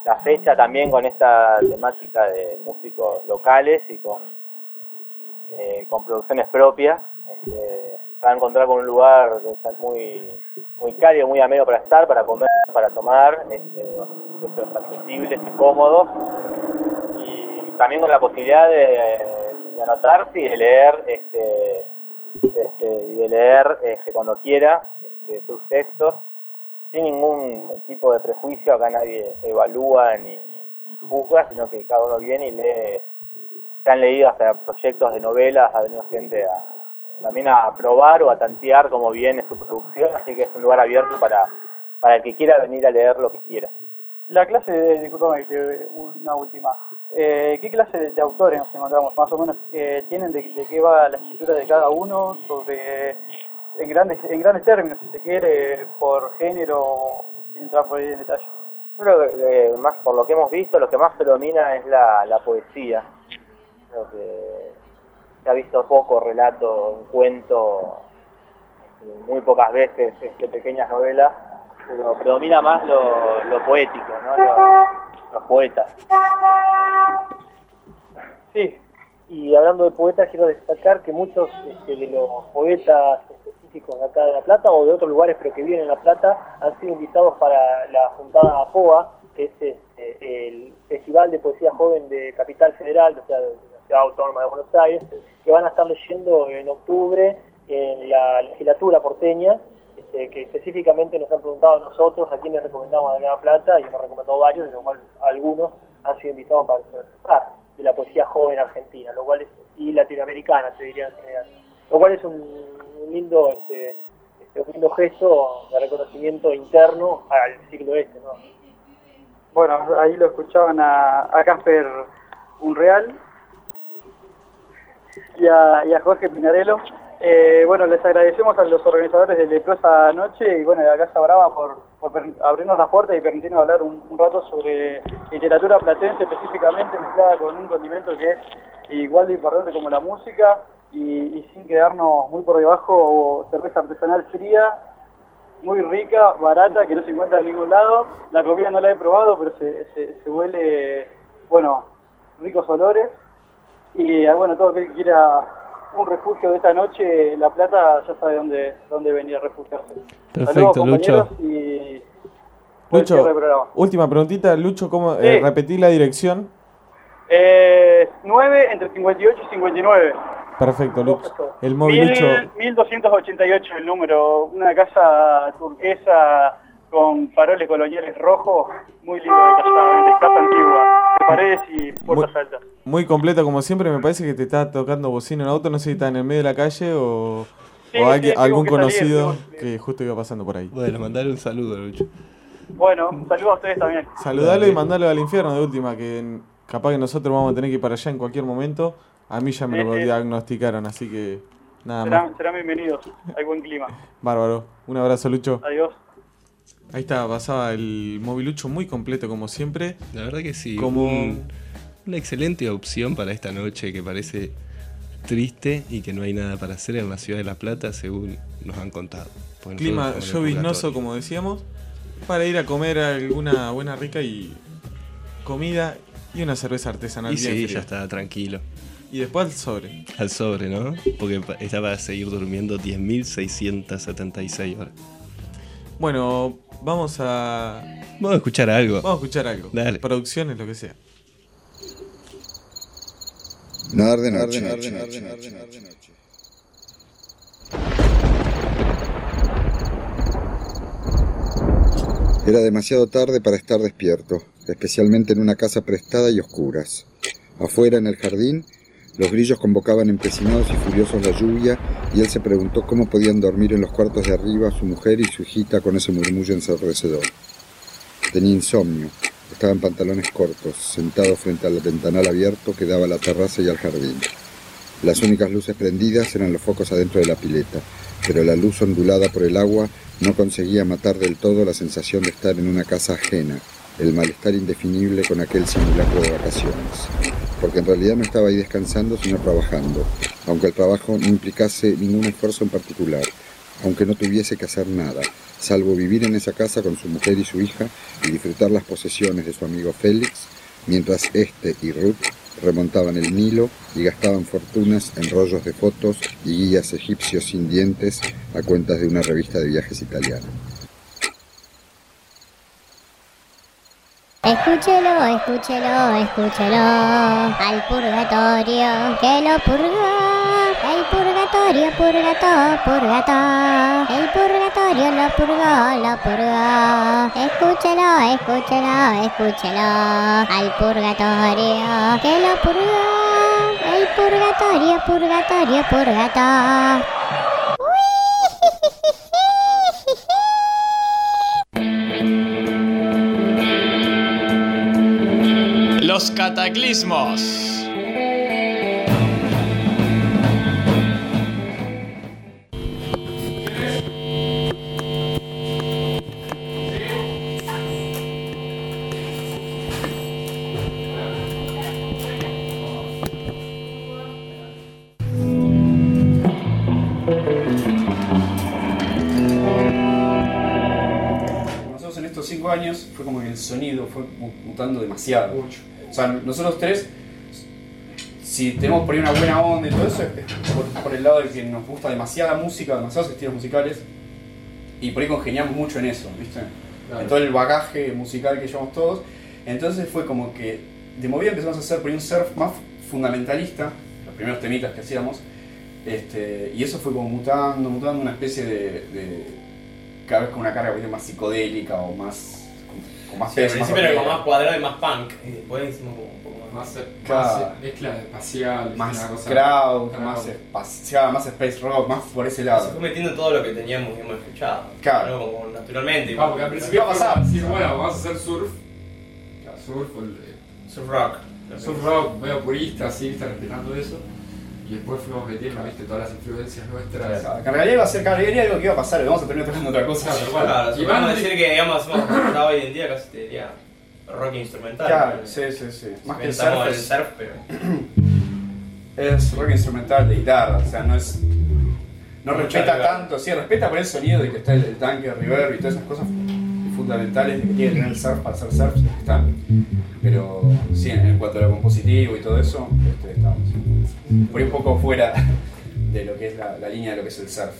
Speaker 18: la fecha también con esta temática de músicos locales y con, eh, con producciones propias. Este, se va a encontrar con un lugar que está muy, muy cálido, muy ameno para estar, para comer, para tomar, este, precios accesibles y cómodos, y también con la posibilidad de, de anotarse y de leer este, este, y de leer este, cuando quiera este, sus textos, sin ningún tipo de prejuicio. Acá nadie evalúa ni, ni juzga, sino que cada uno viene y lee. Se han leído hasta proyectos de novelas, ha venido gente a, también a probar o a tantear cómo viene su producción, así que es un lugar abierto para, para el que quiera venir a leer lo que quiera.
Speaker 16: La clase, de, disculpame, una última. Eh, ¿Qué clase de, de autores nos encontramos? Más o menos, eh, ¿tienen de, de qué va la escritura de cada uno? Sobre, en grandes en grandes términos, si se quiere, por género, sin entrar por ahí en detalle.
Speaker 18: Creo que eh, más por lo que hemos visto, lo que más predomina es la, la poesía. Creo que se ha visto poco relato, un cuento, muy pocas veces este, pequeñas novelas, pero predomina más lo, lo poético, ¿no? Los, los poetas.
Speaker 17: Sí, y hablando de poetas, quiero destacar que muchos este, de los poetas específicos de acá de La Plata o de otros lugares pero que viven en La Plata han sido invitados para la juntada APOA, que es este, el Festival de Poesía Joven de Capital Federal, o sea, de la Ciudad Autónoma de Buenos Aires, que van a estar leyendo en octubre en la legislatura porteña, este, que específicamente nos han preguntado a nosotros a quiénes recomendamos de La Plata, y hemos recomendado varios, de los cuales algunos han sido invitados para participar de la poesía joven argentina, lo cual es, y latinoamericana, te diría en general, lo cual es un, un lindo este, este, un lindo gesto de reconocimiento interno al siglo este, ¿no?
Speaker 16: Bueno, ahí lo escuchaban a, a Casper Unreal y a, y a Jorge Pinarello. Eh, bueno, les agradecemos a los organizadores de Leprosa Noche y bueno, de la Casa Brava por, por abrirnos las puertas y permitirnos hablar un, un rato sobre literatura platense específicamente, mezclada con un condimento que es igual de importante como la música y, y sin quedarnos muy por debajo, cerveza artesanal fría, muy rica, barata, que no se encuentra en ningún lado. La comida no la he probado, pero se, se, se huele, bueno, ricos olores. Y bueno, todo aquel que quiera un refugio de esta noche, La Plata, ya sabe dónde, dónde venir a refugiarse.
Speaker 2: Perfecto,
Speaker 16: Saludos,
Speaker 2: Lucho.
Speaker 16: Y
Speaker 3: Lucho, última preguntita, Lucho, ¿cómo
Speaker 16: Sí.
Speaker 3: eh, repetí la dirección?
Speaker 16: Eh, nueve, entre cincuenta y ocho y cincuenta y nueve.
Speaker 3: Perfecto, Lucho. El móvil Lucho.
Speaker 16: mil doscientos ochenta y ocho el número, una casa turquesa con faroles coloniales rojos, muy lindo, detallada, casa antigua, de paredes y puertas altas.
Speaker 3: Muy completo como siempre, me parece que te está tocando bocina en el auto, no sé si está en el medio de la calle o,
Speaker 16: Sí,
Speaker 3: o
Speaker 16: sí,
Speaker 3: alguien-
Speaker 16: tengo
Speaker 3: algún
Speaker 16: que salir,
Speaker 3: conocido
Speaker 16: tengo que
Speaker 3: que justo iba pasando por ahí.
Speaker 2: Bueno, mandale un saludo, Lucho.
Speaker 16: Bueno, saludos a ustedes también.
Speaker 3: Saludalo y mandalo al infierno de última, que en- capaz que nosotros vamos a tener que ir para allá en cualquier momento. A mí ya me
Speaker 16: Sí,
Speaker 3: lo
Speaker 16: sí.
Speaker 3: diagnosticaron, así que nada más.
Speaker 16: Serán, serán bienvenidos, hay buen clima.
Speaker 3: Bárbaro. Un abrazo, Lucho.
Speaker 16: Adiós.
Speaker 3: Ahí está, pasaba el mobilucho muy completo como siempre.
Speaker 2: La verdad que sí.
Speaker 3: Como
Speaker 2: un- una excelente opción para esta noche que parece triste y que no hay nada para hacer en la ciudad de La Plata, según nos han contado. Porque
Speaker 3: clima
Speaker 2: nosotros estamos en el
Speaker 3: lloviznoso,
Speaker 2: purgatorio.
Speaker 3: como decíamos, para ir a comer alguna buena rica y comida y una cerveza artesanal
Speaker 2: Y
Speaker 3: bien
Speaker 2: sí,
Speaker 3: fría.
Speaker 2: ya está tranquilo.
Speaker 3: Y después al sobre.
Speaker 2: Al sobre, ¿no? Porque pa- está para seguir durmiendo diez mil seiscientas setenta y seis horas.
Speaker 3: Bueno, vamos a...
Speaker 2: Vamos a escuchar algo.
Speaker 3: Vamos a escuchar algo.
Speaker 2: Dale.
Speaker 3: Producciones, lo que sea.
Speaker 19: Nadar de noche. Era demasiado tarde para estar despierto, especialmente en una casa prestada y oscuras. Afuera, en el jardín, los grillos convocaban empecinados y furiosos la lluvia, y él se preguntó cómo podían dormir en los cuartos de arriba su mujer y su hijita con ese murmullo ensordecedor. Tenía insomnio, estaba en pantalones cortos, sentado frente al ventanal abierto que daba a la terraza y al jardín. Las únicas luces prendidas eran los focos adentro de la pileta, pero la luz ondulada por el agua no conseguía matar del todo la sensación de estar en una casa ajena, el malestar indefinible con aquel simulacro de vacaciones. Porque en realidad no estaba ahí descansando, sino trabajando, aunque el trabajo no implicase ningún esfuerzo en particular, aunque no tuviese que hacer nada, salvo vivir en esa casa con su mujer y su hija y disfrutar las posesiones de su amigo Félix, mientras este y Ruth remontaban el Nilo y gastaban fortunas en rollos de fotos y guías egipcios sin dientes a cuentas de una revista de viajes italiana.
Speaker 20: Escúchelo, escúchelo, escúchelo, al purgatorio que lo purgó, el purgatorio, purgato, purgato, el purgatorio lo purgó, lo purgó, escúchelo, escúchelo, escúchelo, al purgatorio que lo purgó, el purgatorio, purgatorio, purgato.
Speaker 11: Los cataclismos.
Speaker 12: Nosotros en estos cinco años fue como que el sonido fue mutando demasiado. Mucho. O sea, nosotros tres, si tenemos por ahí una buena onda y todo eso, es por, por el lado de que nos gusta demasiada música, demasiados estilos musicales, y por ahí congeniamos mucho en eso, ¿viste? Claro. En todo el bagaje musical que llevamos todos. Entonces fue como que de movida empezamos a hacer por ahí un surf más fundamentalista, los primeros temitas que hacíamos, este, y eso fue como mutando, mutando una especie de, de cada vez con una carga más psicodélica o más... Con más
Speaker 13: sí,
Speaker 12: peso,
Speaker 13: al
Speaker 12: más
Speaker 13: principio era
Speaker 12: rockera.
Speaker 13: como más cuadrado y más punk, y después hicimos como un poco más...
Speaker 21: Más,
Speaker 12: Claro.
Speaker 21: más mezcla espacial,
Speaker 12: Más
Speaker 21: una cosa-
Speaker 12: crowd,
Speaker 21: Claro.
Speaker 12: más espacial, más space rock, más por ese lado.
Speaker 13: Se fue metiendo todo lo que teníamos y hemos escuchado.
Speaker 12: Claro.
Speaker 13: ¿no? Como naturalmente.
Speaker 21: Ah, porque al principio
Speaker 12: va a pasar.
Speaker 21: Sí, bueno, vamos a hacer surf. Claro, surf, el,
Speaker 13: surf rock.
Speaker 21: Surf rock, medio purista, así, está respetando eso. Y después fuimos metiendo, viste, todas las influencias nuestras.
Speaker 12: Claro, que en realidad iba a ser, cada día algo que iba a pasar, y vamos a terminar tocando otra cosa.
Speaker 21: Claro, igual.
Speaker 13: Claro,
Speaker 21: Y
Speaker 13: y
Speaker 21: van
Speaker 13: vamos a
Speaker 21: a
Speaker 13: decir que, digamos, hacemos ya hoy en día casi te diría rock instrumental.
Speaker 12: Claro,
Speaker 13: ¿no?
Speaker 12: sí, sí, sí. Más que el
Speaker 13: Inventamos
Speaker 12: surf,
Speaker 13: el
Speaker 12: es,
Speaker 13: surf, pero...
Speaker 12: es rock instrumental de guitarra, o sea, no es... No
Speaker 13: Mucha
Speaker 12: respeta
Speaker 13: reverb.
Speaker 12: tanto, sí, respeta por el sonido de que está el, el tanque, el reverb y todas esas cosas fundamentales de que tiene que tener el surf para hacer surf, están. Pero sí, en cuanto a lo compositivo y todo eso, este, estamos por ahí un poco fuera de lo que es la, la línea de lo que es el surf.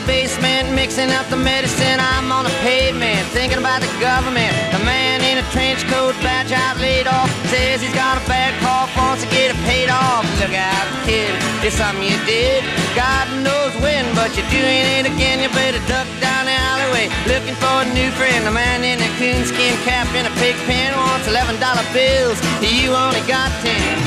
Speaker 4: basement, mixing up the medicine. I'm on the pavement, thinking about the government. The man in a trench coat, badge out, laid off, says he's got a bad cough, wants to get it paid off. Look out, kid, it's something you did. God knows when, but you're doing it again. You better duck down the alleyway, looking for a new friend. The man in a coonskin cap in a pig pen wants eleven dollar bills. You only got ten.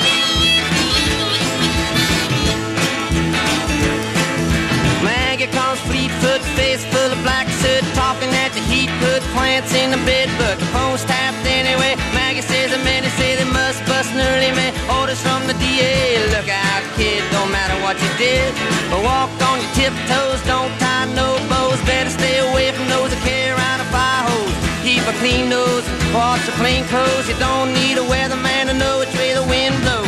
Speaker 4: Maggie comes Fleetfoot, face full of black soot, talking at the heat, put plants in the bed, but the phone's tapped anyway. Maggie says the men say they must bust an early man. Orders from the D A. Look out, kid, don't matter what you did, but walk on your tiptoes, don't tie no bows. Better stay away from those that carry around a fire hose. Keep a clean nose, wash your plain clothes. You don't need a weatherman to know which way the wind blows.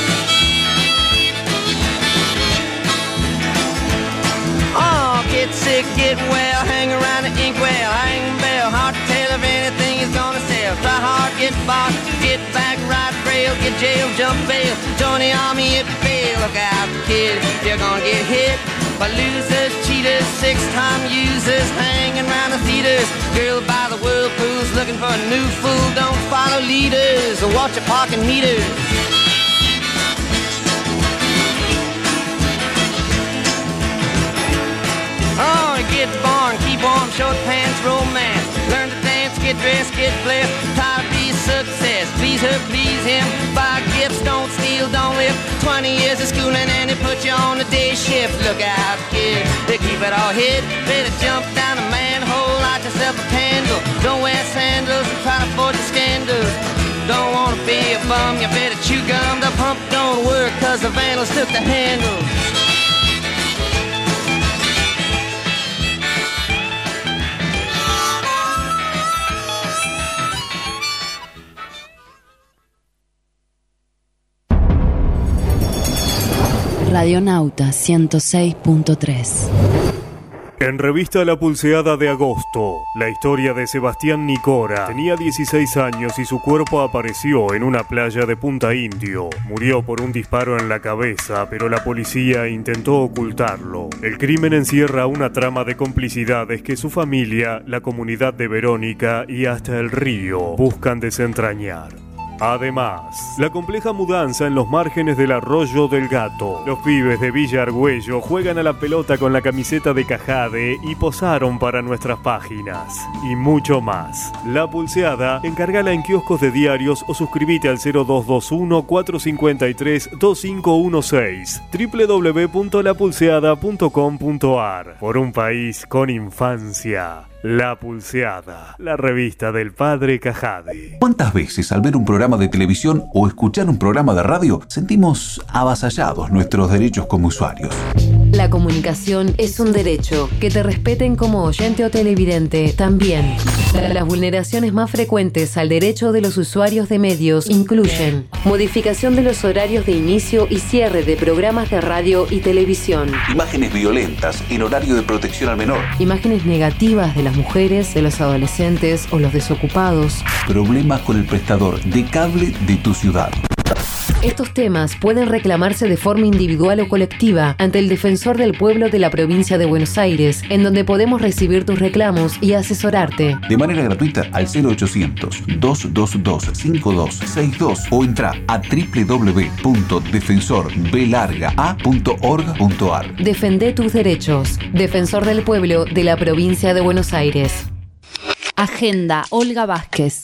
Speaker 4: Oh, get sick, get well, hang around the inkwell, hang bell, hard to tell if anything is gonna sell. Try hard, get bought, get back, ride rail, get jail, jump bail, join the army if you fail. Look out, kid, you're gonna get hit by losers, cheaters, six-time users, hanging around the theaters. Girl by the whirlpools, looking for a new fool. Don't follow leaders or watch your parking meters. Oh, get born, keep warm, short pants, romance. Learn to dance, get dressed, get blessed. Try to be a success, please her, please him. Buy gifts, don't steal, don't live. Twenty years of schooling and they put you on the day shift. Look out, kid, they keep it all hid. Better jump down a manhole, light yourself a candle. Don't wear sandals and try to avoid the scandals. Don't wanna be a bum, you better chew gum. The pump don't work cause the vandals took the handle.
Speaker 22: Radionauta ciento seis punto tres.
Speaker 15: En revista La Pulseada de agosto, la historia de Sebastián Nicora. Tenía dieciséis años y su cuerpo apareció en una playa de Punta Indio. Murió por un disparo en la cabeza, pero la policía intentó ocultarlo. El crimen encierra una trama de complicidades que su familia, la comunidad de Verónica y hasta el río buscan desentrañar. Además, la compleja mudanza en los márgenes del Arroyo del Gato. Los pibes de Villa Argüello juegan a la pelota con la camiseta de Cajade y posaron para nuestras páginas. Y mucho más. La Pulseada, encárgala en kioscos de diarios o suscríbete al cero dos dos uno, cuatro cinco tres, dos cinco uno seis. doble u doble u doble u punto la pulseada punto com punto a r. Por un país con infancia. La Pulseada, la revista del padre Cajade.
Speaker 23: ¿Cuántas veces al ver un programa de televisión o escuchar un programa de radio sentimos avasallados nuestros derechos como usuarios?
Speaker 22: La comunicación es un derecho. Que te respeten como oyente o televidente también. Las vulneraciones más frecuentes al derecho de los usuarios de medios incluyen modificación de los horarios de inicio y cierre de programas de radio y televisión,
Speaker 23: imágenes violentas en horario de protección al menor,
Speaker 22: imágenes negativas de las mujeres, de los adolescentes o los desocupados,
Speaker 23: problemas con el prestador de cable de tu ciudad.
Speaker 22: Estos temas pueden reclamarse de forma individual o colectiva ante el Defensor del Pueblo de la Provincia de Buenos Aires, en donde podemos recibir tus reclamos y asesorarte.
Speaker 23: De manera gratuita al cero ochocientos, dos dos dos, cinco dos seis dos o entra a doble u doble u doble u punto defensor b larga a punto org punto a r.
Speaker 22: Defende tus derechos. Defensor del Pueblo de la Provincia de Buenos Aires. Agenda Olga Vázquez.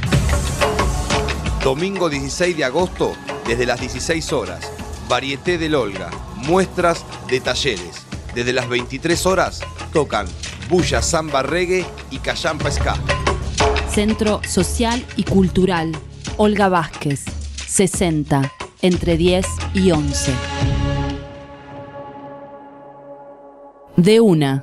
Speaker 24: Domingo dieciséis de agosto, desde las dieciséis horas, Varieté del Olga, muestras de talleres. Desde las veintitrés horas, tocan bulla, samba, reggae y callampa ska.
Speaker 22: Centro Social y Cultural Olga Vázquez, sesenta, entre diez y once. De una.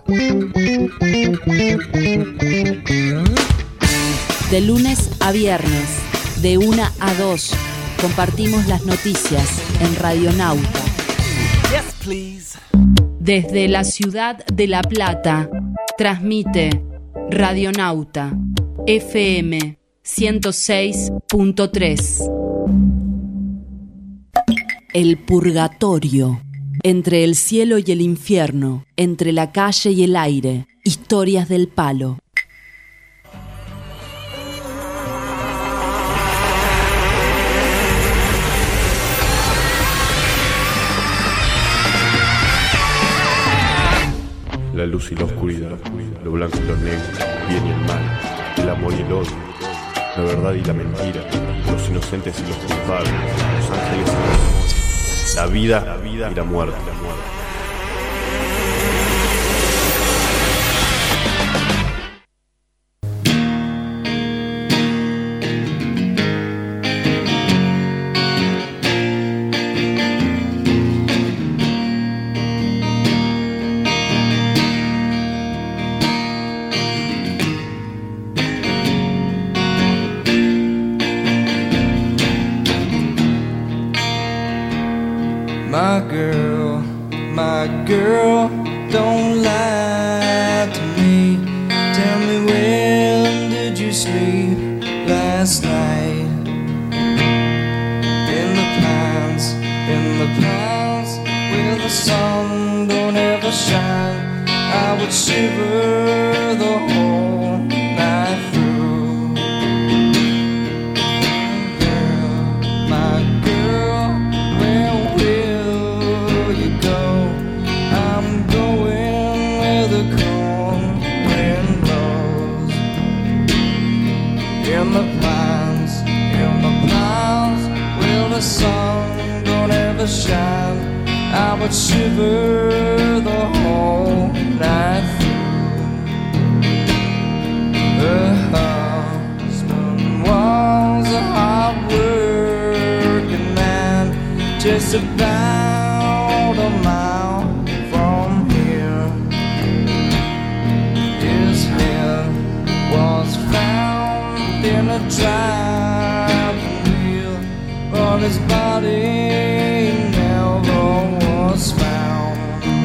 Speaker 22: De lunes a viernes, de una a dos, compartimos las noticias en Radionauta.
Speaker 25: Yes, please.
Speaker 22: Desde la ciudad de La Plata, transmite Radionauta, F M ciento seis punto tres. El Purgatorio.
Speaker 1: Entre el cielo y el infierno, entre la calle y el aire, historias del palo.
Speaker 15: La luz y la oscuridad, lo blanco y lo negro, el bien y el mal, el amor y el odio, la verdad y la mentira, los inocentes y los culpables, los ángeles y los demonios, la vida, la vida y la muerte. La muerte.
Speaker 4: My girl, my girl, don't lie to me. Tell me, when did you sleep last night? In the pines, in the pines, where the sun don't ever shine, I would shiver the whole night through. Girl, my girl, where will you go? I'm going where the cold wind blows. In the pines, in the pines, where the sun don't ever shine, I would shiver the whole night through. Her husband was a hard-working man, just about a mile from here. His head was found in a driving wheel, but his body never was found.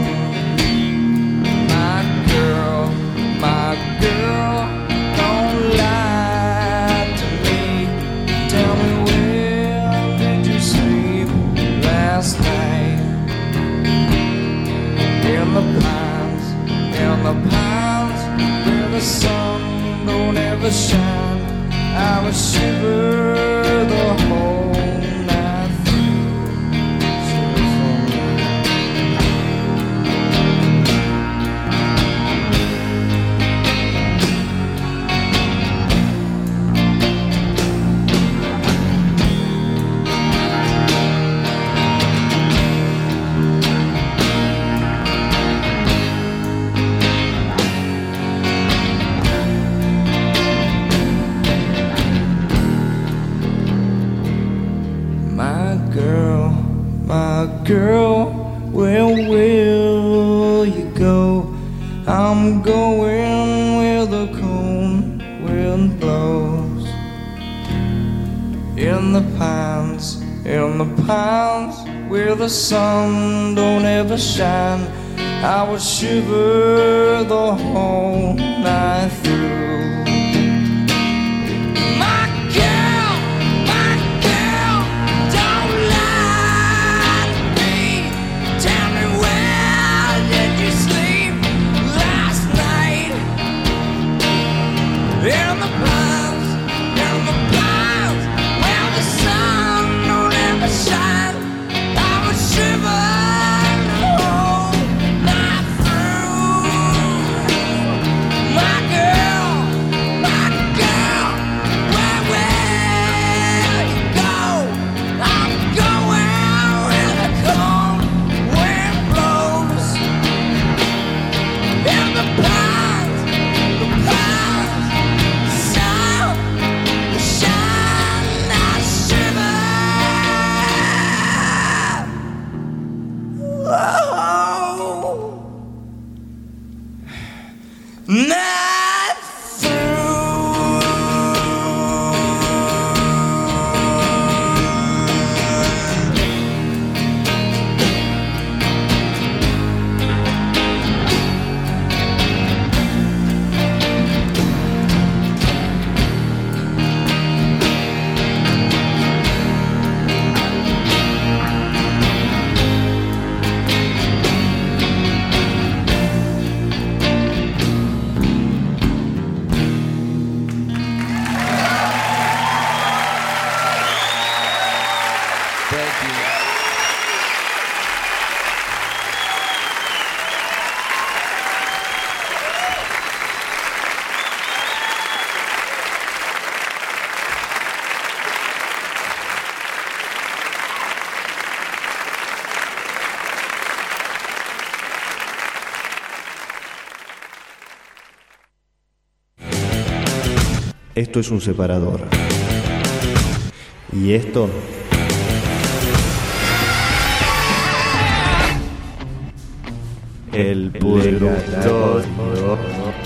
Speaker 4: My girl, my girl, don't lie to me. Tell me, where did you sleep last night? In the pines, in the pines, where the sun don't ever shine, I would shiver the whole night through. My girl, my girl, where will you go? I'm going where the cold wind blows. In the pines, in the pines, where the sun don't ever shine, I would shiver the whole night through. In the pines, in the pines, where the sun don't ever shine, I would shiver the whole night through. My girl, my girl, where will you go? I'm going where the cold wind blows. In the pines, the pines, not through.
Speaker 10: Esto es un separador. Y esto... El purgatorio.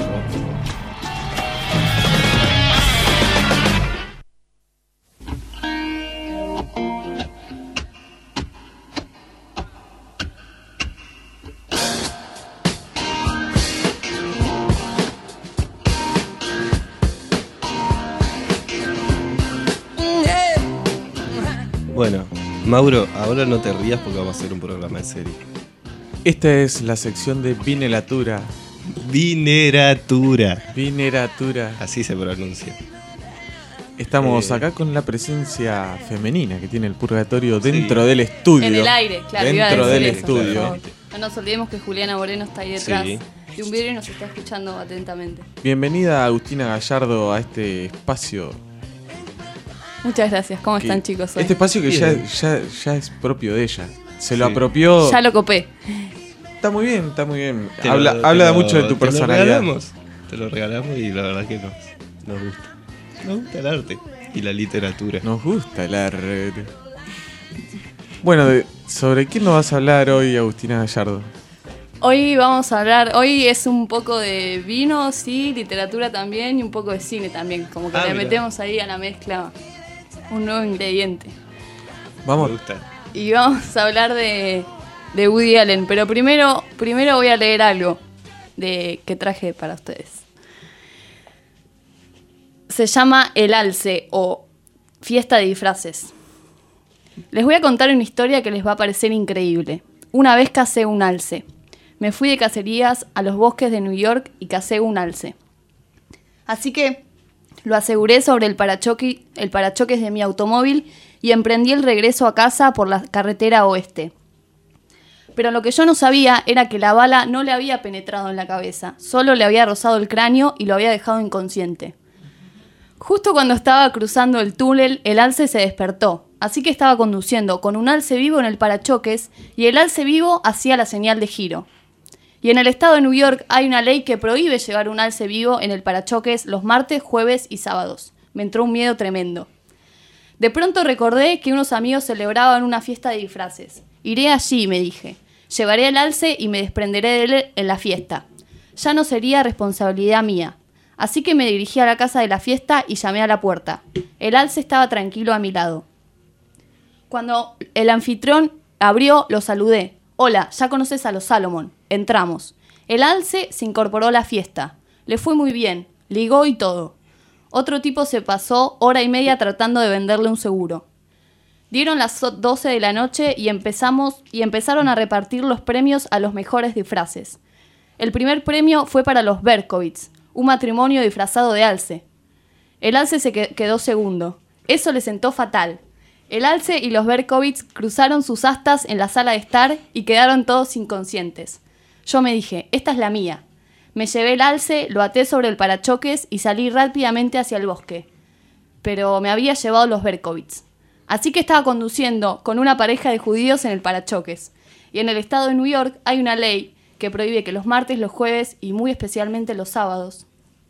Speaker 2: Bueno, Mauro, ahora no te rías porque vamos a hacer un programa en serio.
Speaker 3: Esta es la sección de vineratura.
Speaker 2: Vineratura.
Speaker 3: Vineratura.
Speaker 2: Así se pronuncia.
Speaker 3: Estamos
Speaker 2: Eh.
Speaker 3: acá con la presencia femenina que tiene el purgatorio dentro del estudio.
Speaker 5: En el aire, claro. iba a
Speaker 3: Dentro
Speaker 5: decir
Speaker 3: del
Speaker 5: eso,
Speaker 3: estudio.
Speaker 5: por favor. No nos olvidemos que Juliana Moreno está ahí detrás
Speaker 3: Sí.
Speaker 5: de un vidrio y nos está escuchando atentamente.
Speaker 3: Bienvenida Agustina Gallardo a este espacio.
Speaker 5: Muchas gracias. ¿Cómo
Speaker 3: que-
Speaker 5: están, chicos? hoy?
Speaker 3: Este espacio que ya,
Speaker 2: Bien.
Speaker 3: ya, ya es propio de ella. Se lo
Speaker 2: Sí.
Speaker 3: apropió.
Speaker 5: Ya lo copé.
Speaker 3: Está muy bien, está muy bien.
Speaker 2: Te lo-
Speaker 3: Habla,
Speaker 2: te
Speaker 3: habla
Speaker 2: lo-
Speaker 3: mucho de tu
Speaker 2: te lo
Speaker 3: personalidad.
Speaker 2: regalamos. Te lo regalamos y la verdad que nos, nos gusta. Nos gusta el arte y la literatura.
Speaker 3: Nos gusta el arte. Bueno, de- ¿sobre quién nos vas a hablar hoy, Agustina Gallardo?
Speaker 5: Hoy vamos a hablar, hoy es un poco de vino, sí, literatura también y un poco de cine también. Como que
Speaker 2: Ah,
Speaker 5: le
Speaker 2: mira.
Speaker 5: metemos ahí a la mezcla un nuevo ingrediente.
Speaker 3: Vamos.
Speaker 2: Me gusta.
Speaker 5: Y vamos a hablar de, de Woody Allen, pero primero, primero voy a leer algo de que traje para ustedes. Se llama El Alce o Fiesta de Disfraces. Les voy a contar una historia que les va a parecer increíble. Una vez cacé un alce. Me fui de cacerías a los bosques de New York y cacé un alce. Así que lo aseguré sobre el parachoque, el parachoques de mi automóvil y emprendí el regreso a casa por la carretera oeste. Pero lo que yo no sabía era que la bala no le había penetrado en la cabeza, solo le había rozado el cráneo y lo había dejado inconsciente. Justo cuando estaba cruzando el túnel, el alce se despertó, así que estaba conduciendo con un alce vivo en el parachoques y el alce vivo hacía la señal de giro. Y en el estado de New York hay una ley que prohíbe llevar un alce vivo en el parachoques los martes, jueves y sábados. Me entró un miedo tremendo. De pronto recordé que unos amigos celebraban una fiesta de disfraces. Iré allí, me dije. Llevaré el alce y me desprenderé de él en la fiesta. Ya no sería responsabilidad mía. Así que me dirigí a la casa de la fiesta y llamé a la puerta. El alce estaba tranquilo a mi lado. Cuando el anfitrión abrió, lo saludé. Hola, ya conoces a los Salomón. Entramos. El alce se incorporó a la fiesta. Le fue muy bien. Ligó y todo. Otro tipo se pasó hora y media tratando de venderle un seguro. Dieron las doce de la noche y empezamos y empezaron a repartir los premios a los mejores disfraces. El primer premio fue para los Berkowitz, un matrimonio disfrazado de alce. El alce se que- quedó segundo. Eso le sentó fatal. El alce y los Berkowitz cruzaron sus astas en la sala de estar y quedaron todos inconscientes. Yo me dije, esta es la mía. Me llevé el alce, lo até sobre el parachoques y salí rápidamente hacia el bosque. Pero me había llevado los Berkowitz. Así que estaba conduciendo con una pareja de judíos en el parachoques. Y en el estado de New York hay una ley que prohíbe que los martes, los jueves y muy especialmente los sábados.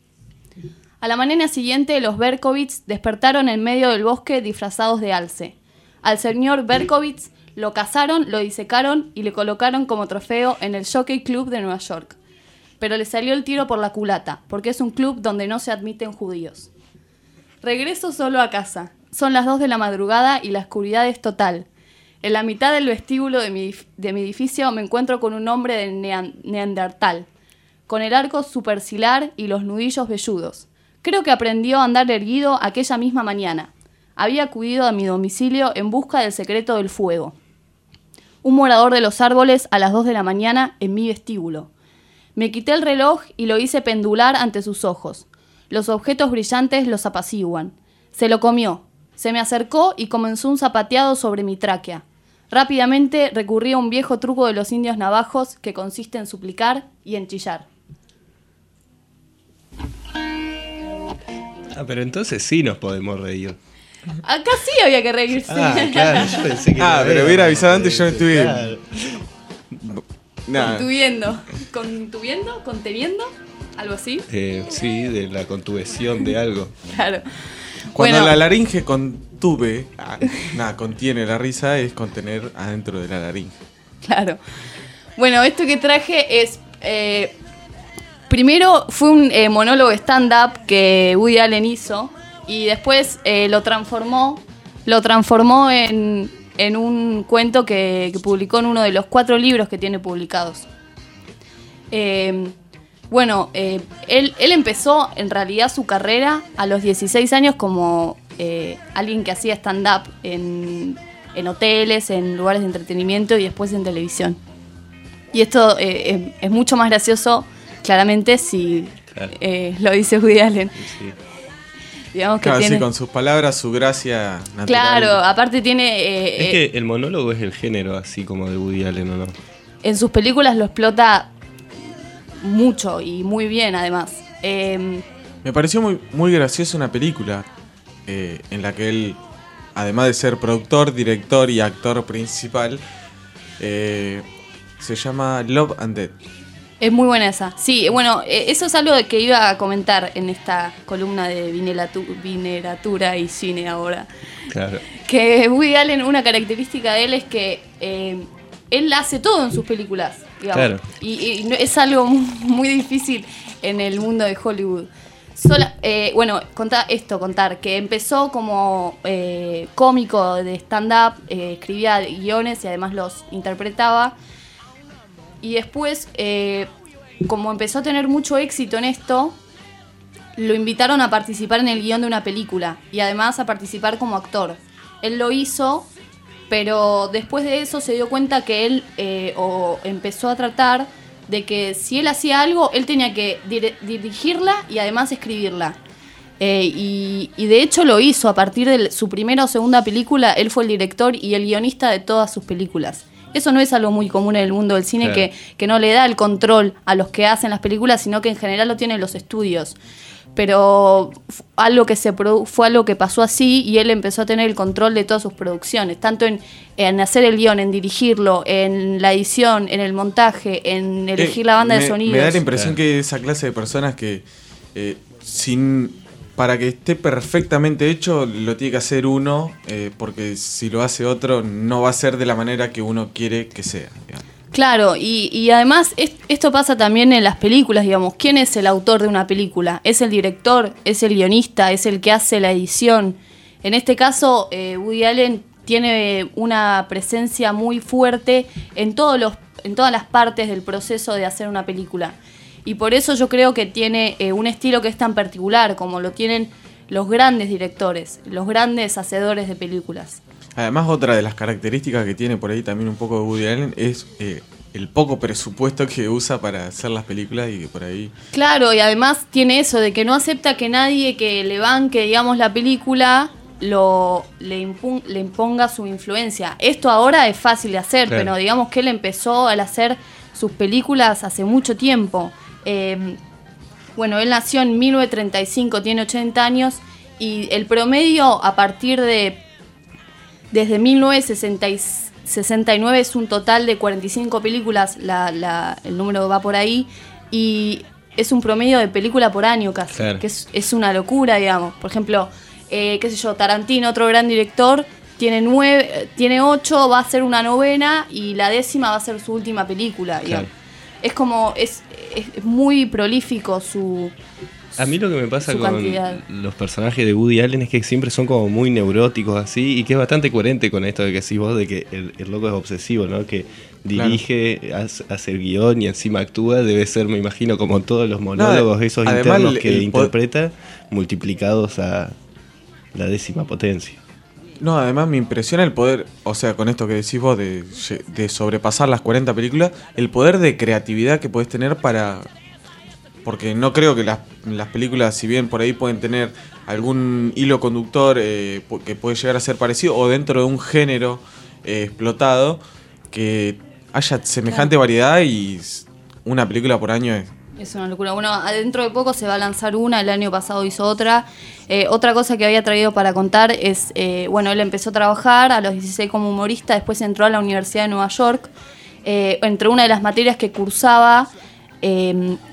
Speaker 5: A la mañana siguiente, los Berkowitz despertaron en medio del bosque disfrazados de alce. Al señor Berkowitz lo cazaron, lo disecaron y le colocaron como trofeo en el Jockey Club de Nueva York. Pero le salió el tiro por la culata, porque es un club donde no se admiten judíos. Regreso solo a casa. Son las dos de la madrugada y la oscuridad es total. En la mitad del vestíbulo de mi, de mi edificio me encuentro con un hombre de nean- neandertal, con el arco supercilar y los nudillos velludos. Creo que aprendió a andar erguido aquella misma mañana. Había acudido a mi domicilio en busca del secreto del fuego. Un morador de los árboles a las dos de la mañana en mi vestíbulo. Me quité el reloj y lo hice pendular ante sus ojos. Los objetos brillantes los apaciguan. Se lo comió. Se me acercó y comenzó un zapateado sobre mi tráquea. Rápidamente recurrí a un viejo truco de los indios navajos que consiste en suplicar y en chillar.
Speaker 2: Ah, pero entonces sí nos podemos reír.
Speaker 5: Acá sí había que reírse.
Speaker 2: Ah, claro, yo pensé que
Speaker 3: Ah,
Speaker 2: no
Speaker 3: pero
Speaker 2: era.
Speaker 3: hubiera avisado antes, yo no estuve.
Speaker 2: Claro.
Speaker 3: Nada.
Speaker 5: Contuviendo. ¿Contuviendo? ¿Conteniendo? ¿Algo así?
Speaker 2: Eh, sí, de la contubeción de algo.
Speaker 5: Claro.
Speaker 3: Cuando
Speaker 5: Bueno.
Speaker 3: la laringe contube, ah, nada, contiene la risa, es contener adentro de la laringe.
Speaker 5: Claro. Bueno, esto que traje es... eh, primero fue un eh, monólogo stand-up que Woody Allen hizo y después eh, lo transformó, lo transformó en, en un cuento que, que publicó en uno de los cuatro libros que tiene publicados. Eh, bueno, eh, él, él empezó en realidad su carrera a los dieciséis años como eh, alguien que hacía stand-up en, en hoteles, en lugares de entretenimiento y después en televisión. Y esto eh, es, es mucho más gracioso, claramente, si
Speaker 2: Claro.
Speaker 5: eh, lo dice Woody Allen.
Speaker 2: Sí.
Speaker 5: Digamos que
Speaker 3: Claro,
Speaker 5: tiene...
Speaker 3: sí, con sus palabras, su gracia natural.
Speaker 5: Claro, aparte tiene... eh,
Speaker 2: Es
Speaker 5: eh,
Speaker 2: que el monólogo es el género así como de Woody Allen, ¿o no?
Speaker 5: en sus películas lo explota mucho y muy bien, además. Eh,
Speaker 3: Me pareció muy, muy graciosa una película eh, en la que él, además de ser productor, director y actor principal, eh, se llama Love and Death.
Speaker 5: Es muy buena esa. Sí, bueno, eh, eso es algo que iba a comentar en esta columna de vinelatu- vineratura y cine ahora.
Speaker 2: Claro.
Speaker 5: Que Woody Allen, una característica de él es que eh, él hace todo en sus películas, digamos.
Speaker 2: Claro.
Speaker 5: Y, y no- es algo muy, muy difícil en el mundo de Hollywood. Sola, eh, bueno, contar esto, contar que empezó como eh, cómico de stand-up, eh, escribía guiones y además los interpretaba. Y después, eh, como empezó a tener mucho éxito en esto, lo invitaron a participar en el guión de una película y además a participar como actor. Él lo hizo, pero después de eso se dio cuenta que él eh, o empezó a tratar de que si él hacía algo, él tenía que dir- dirigirla y además escribirla. Eh, y, y de hecho lo hizo. A partir de su primera o segunda película, él fue el director y el guionista de todas sus películas. Eso no es algo muy común en el mundo del cine,
Speaker 2: Claro.
Speaker 5: que, que no le da el control a los que hacen las películas, sino que en general lo tienen los estudios. Pero fu- algo que se produ- fue algo que pasó así y él empezó a tener el control de todas sus producciones, tanto en, en hacer el guión, en dirigirlo, en la edición, en el montaje, en elegir
Speaker 3: Eh,
Speaker 5: la banda
Speaker 3: me,
Speaker 5: de sonidos.
Speaker 3: Me da la impresión
Speaker 2: Claro.
Speaker 3: que esa clase de personas que eh, sin para que esté perfectamente hecho lo tiene que hacer uno, eh, porque si lo hace otro no va a ser de la manera que uno quiere que sea. digamos.
Speaker 5: Claro, y, y además es- esto pasa también en las películas, digamos. ¿Quién es el autor de una película? ¿Es el director? ¿Es el guionista? ¿Es el que hace la edición? En este caso, eh, Woody Allen tiene una presencia muy fuerte en, todos los, en todas las partes del proceso de hacer una película. Y por eso yo creo que tiene eh, un estilo que es tan particular, como lo tienen los grandes directores, los grandes hacedores de películas.
Speaker 3: Además, otra de las características que tiene por ahí también un poco de Woody Allen es eh, el poco presupuesto que usa para hacer las películas y que por ahí...
Speaker 5: Claro, y además tiene eso de que no acepta que nadie que le banque, digamos, la película lo le, impun- le imponga su influencia. Esto ahora es fácil de hacer,
Speaker 2: Claro.
Speaker 5: pero digamos que él empezó al hacer sus películas hace mucho tiempo. Eh, bueno, él nació en mil novecientos treinta y cinco, tiene ochenta años, y el promedio a partir de... Desde mil novecientos sesenta y nueve es un total de cuarenta y cinco películas, la, la, el número va por ahí, y es un promedio de película por año casi,
Speaker 2: Claro.
Speaker 5: que es, es una locura, digamos. Por ejemplo, eh, qué sé yo, Tarantino, otro gran director, tiene nueve, tiene ocho, va a ser una novena, y la décima va a ser su última película, digamos.
Speaker 2: Claro.
Speaker 5: Es como, es, es muy prolífico su...
Speaker 2: A mí lo que me pasa
Speaker 5: su
Speaker 2: con
Speaker 5: cantidad.
Speaker 2: los personajes de Woody Allen es que siempre son como muy neuróticos así y que es bastante coherente con esto de que decís vos de que el, el loco es obsesivo, ¿no? Que dirige, hace, hace el guión y encima actúa, debe ser, me imagino, como todos los monólogos
Speaker 3: No,
Speaker 2: esos
Speaker 3: además
Speaker 2: internos
Speaker 3: el-
Speaker 2: que
Speaker 3: el po-
Speaker 2: interpreta multiplicados a la décima potencia.
Speaker 3: No, además me impresiona el poder, o sea, con esto que decís vos de, de sobrepasar las cuarenta películas, el poder de creatividad que podés tener para... Porque no creo que las, las películas, si bien por ahí pueden tener algún hilo conductor eh, pu- que puede llegar a ser parecido, o dentro de un género eh, explotado, que haya semejante variedad y s- una película por año es...
Speaker 5: Es una locura. Bueno, dentro de poco se va a lanzar una, el año pasado hizo otra. Eh, otra cosa que había traído para contar es, eh, bueno, él empezó a trabajar a los dieciséis como humorista, después entró a la Universidad de Nueva York. Eh, entre una de las materias que cursaba, eh,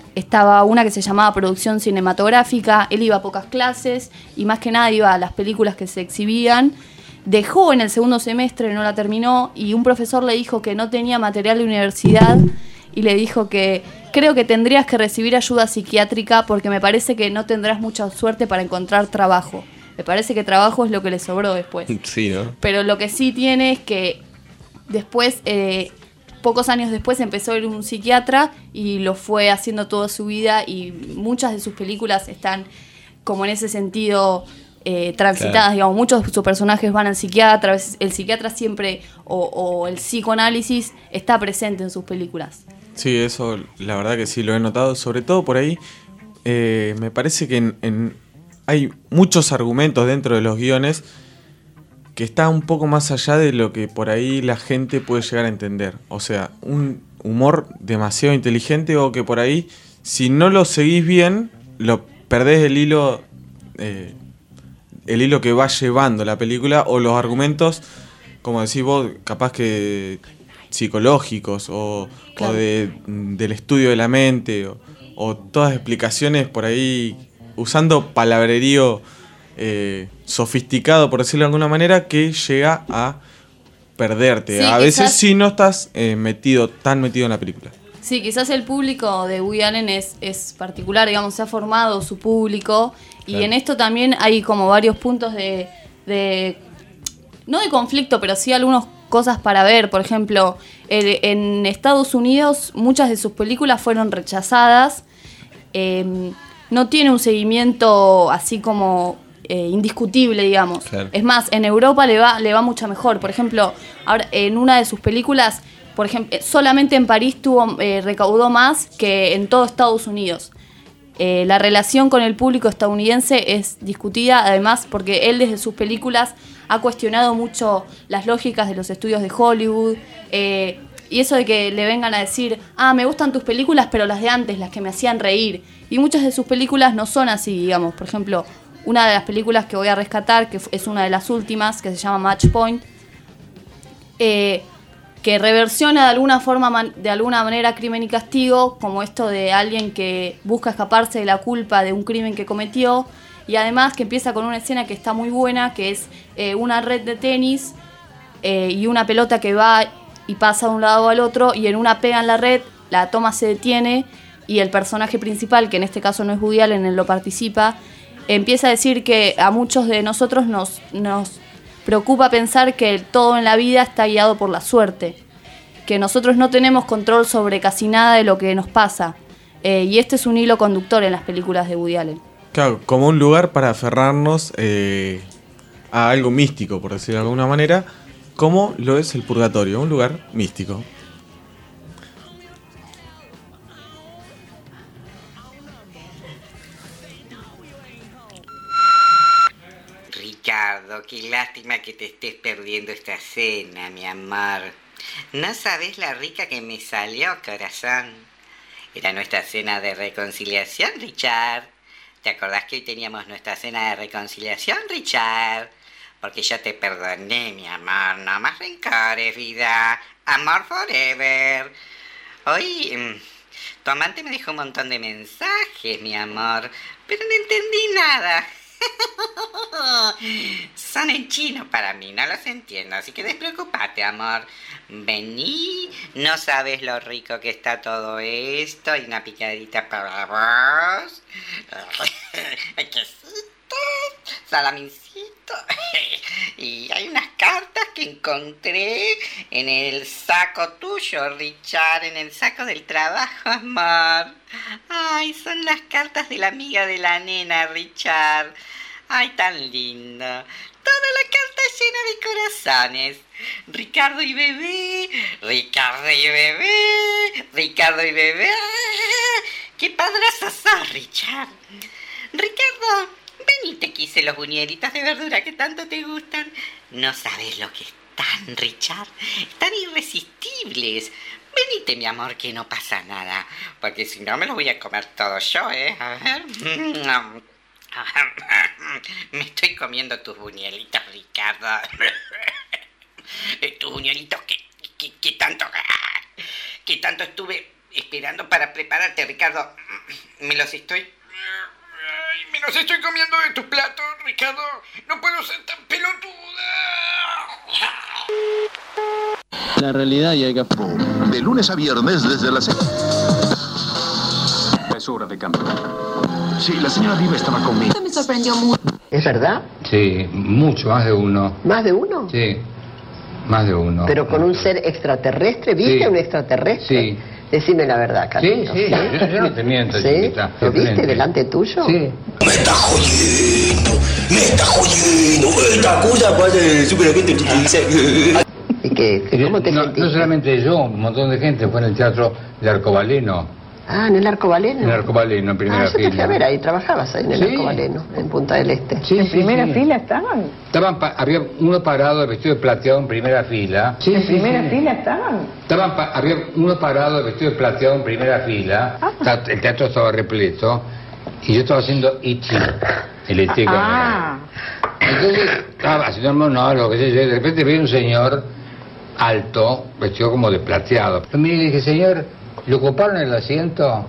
Speaker 5: estaba una que se llamaba producción cinematográfica. Él iba a pocas clases y más que nada iba a las películas que se exhibían. Dejó en el segundo semestre, no la terminó, y un profesor le dijo que no tenía material de universidad y le dijo que creo que tendrías que recibir ayuda psiquiátrica porque me parece que no tendrás mucha suerte para encontrar trabajo. Me parece que trabajo es lo que le sobró después.
Speaker 2: Sí, ¿no?
Speaker 5: Pero lo que sí tiene es que después, eh, pocos años después, empezó a ir un psiquiatra y lo fue haciendo toda su vida, y muchas de sus películas están como en ese sentido eh, transitadas. Claro. Digamos, muchos de sus personajes van al psiquiatra, a veces el psiquiatra siempre, o, o el psicoanálisis está presente en sus películas.
Speaker 3: Sí, eso la verdad que sí lo he notado, sobre todo por ahí. Eh, me parece que en, en, hay muchos argumentos dentro de los guiones que está un poco más allá de lo que por ahí la gente puede llegar a entender. O sea, un humor demasiado inteligente, o que por ahí, si no lo seguís bien, lo perdés el hilo, eh, el hilo que va llevando la película, o los argumentos, como decís vos, capaz que psicológicos, o, claro. o de, del estudio de la mente, o, o todas explicaciones por ahí, usando palabrerío Eh, sofisticado, por decirlo de alguna manera, que llega a perderte. Sí, a veces si no estás eh, metido, tan metido en la película.
Speaker 5: Sí, quizás el público de Woody Allen es, es particular, digamos, se ha formado su público, y claro. en esto también hay como varios puntos de, de no de conflicto, pero sí algunas cosas para ver. Por ejemplo, el, en Estados Unidos muchas de sus películas fueron rechazadas, eh, no tiene un seguimiento así como Eh, indiscutible, digamos. Claro. Es más, en Europa le va, le va mucho mejor. Por ejemplo, ahora, en una de sus películas, por ejemplo, solamente en París tuvo, eh, recaudó más que en todo Estados Unidos. Eh, la relación con el público estadounidense es discutida, además, porque él desde sus películas ha cuestionado mucho las lógicas de los estudios de Hollywood. Eh, y eso de que le vengan a decir, ah, me gustan tus películas, pero las de antes, las que me hacían reír. Y muchas de sus películas no son así, digamos. Por ejemplo, una de las películas que voy a rescatar, que es una de las últimas, que se llama Match Point, eh, que reversiona de alguna forma, de alguna manera, Crimen y Castigo, como esto de alguien que busca escaparse de la culpa de un crimen que cometió, y además que empieza con una escena que está muy buena, que es eh, una red de tenis eh, y una pelota que va y pasa de un lado al otro, y en una pega en la red, la toma se detiene, y el personaje principal, que en este caso no es Woody Allen, él lo participa, empieza a decir que a muchos de nosotros nos, nos preocupa pensar que todo en la vida está guiado por la suerte, que nosotros no tenemos control sobre casi nada de lo que nos pasa, eh, y este es un hilo conductor en las películas de Woody Allen.
Speaker 3: Claro, como un lugar para aferrarnos eh, a algo místico, por decirlo de alguna manera, como lo es el purgatorio, un lugar místico.
Speaker 6: Ricardo, qué lástima que te estés perdiendo esta cena, mi amor. No sabes la rica que me salió, corazón. Era nuestra cena de reconciliación, Richard. ¿Te acordás que hoy teníamos nuestra cena de reconciliación, Richard? Porque yo te perdoné, mi amor. No más rencores, vida. Amor forever. Hoy mmm, tu amante me dejó un montón de mensajes, mi amor, pero no entendí nada. Son en chino para mí, no los entiendo, así que despreocupate, amor. Vení, no sabes lo rico que está todo esto. Hay una picadita para vos. Quesito, salamincito. Y hay unas cartas que encontré en el saco tuyo, Richard, en el saco del trabajo, amor. Ay, son las cartas de la amiga de la nena, Richard. Ay, tan lindo. Toda la carta llena de corazones. Ricardo y bebé, Ricardo y bebé, Ricardo y bebé. ¡Qué padrazo sos, Richard! Ricardo, ven y te quise los buñuelitos de verdura que tanto te gustan. No sabes lo que están, Richard. Están irresistibles. Venite, mi amor, que no pasa nada. Porque si no me los voy a comer todos yo, ¿eh? A ver. Me estoy comiendo tus buñuelitos, Ricardo. Tus buñuelitos que, que, que tanto... Que tanto estuve esperando para prepararte, Ricardo. Me los estoy... Ay, me los estoy comiendo de tus platos, Ricardo. No puedo ser tan pelotuda.
Speaker 7: La realidad y hay que...
Speaker 8: De lunes a viernes desde las...
Speaker 7: Es hora de cambio.
Speaker 8: Sí, la señora Viva estaba conmigo.
Speaker 9: Me sorprendió mucho.
Speaker 14: ¿Es verdad?
Speaker 18: Sí, mucho, más de uno.
Speaker 14: ¿Más de uno?
Speaker 18: Sí, más de uno.
Speaker 14: ¿Pero con un ser extraterrestre? ¿Viste
Speaker 18: Sí.
Speaker 14: un extraterrestre?
Speaker 18: Sí.
Speaker 14: Decime la verdad, Carlitos.
Speaker 18: Sí, sí, yo, yo no te miento,
Speaker 14: ¿Sí?
Speaker 18: chiquita.
Speaker 14: ¿Lo viste
Speaker 18: Frente.
Speaker 14: delante tuyo?
Speaker 18: Sí.
Speaker 26: Me está jodiendo, me está jodiendo. Esta cosa pasa en el superagente dieciséis.
Speaker 14: ¿Y qué? ¿Cómo te
Speaker 18: no,
Speaker 14: sentiste?
Speaker 18: no solamente yo, un montón de gente fue en el teatro de Arcobaleno.
Speaker 14: Ah, en el Arcobaleno.
Speaker 18: En el Arcobaleno, en primera
Speaker 14: Ah, yo te fui
Speaker 18: fila.
Speaker 14: a ver ahí, trabajabas ahí en el
Speaker 18: Sí.
Speaker 14: Arcobaleno, en Punta del Este.
Speaker 18: Sí,
Speaker 14: ¿En
Speaker 18: sí,
Speaker 14: primera
Speaker 18: sí.
Speaker 14: fila estaban?
Speaker 18: Estaban pa- había uno parado vestido de plateado en primera fila. Sí,
Speaker 14: ¿En
Speaker 18: sí,
Speaker 14: primera
Speaker 18: sí.
Speaker 14: fila estaban?
Speaker 18: Estaban pa- había uno parado vestido de plateado en primera fila. Ta- El teatro estaba repleto. Y yo estaba haciendo Ichi, el E T.
Speaker 14: Ah.
Speaker 18: Entonces estaba haciendo un monólogo, qué sé yo, y de repente veo un señor alto, vestido como de plateado. Yo miré y le dije, señor, ¿le ocuparon el asiento?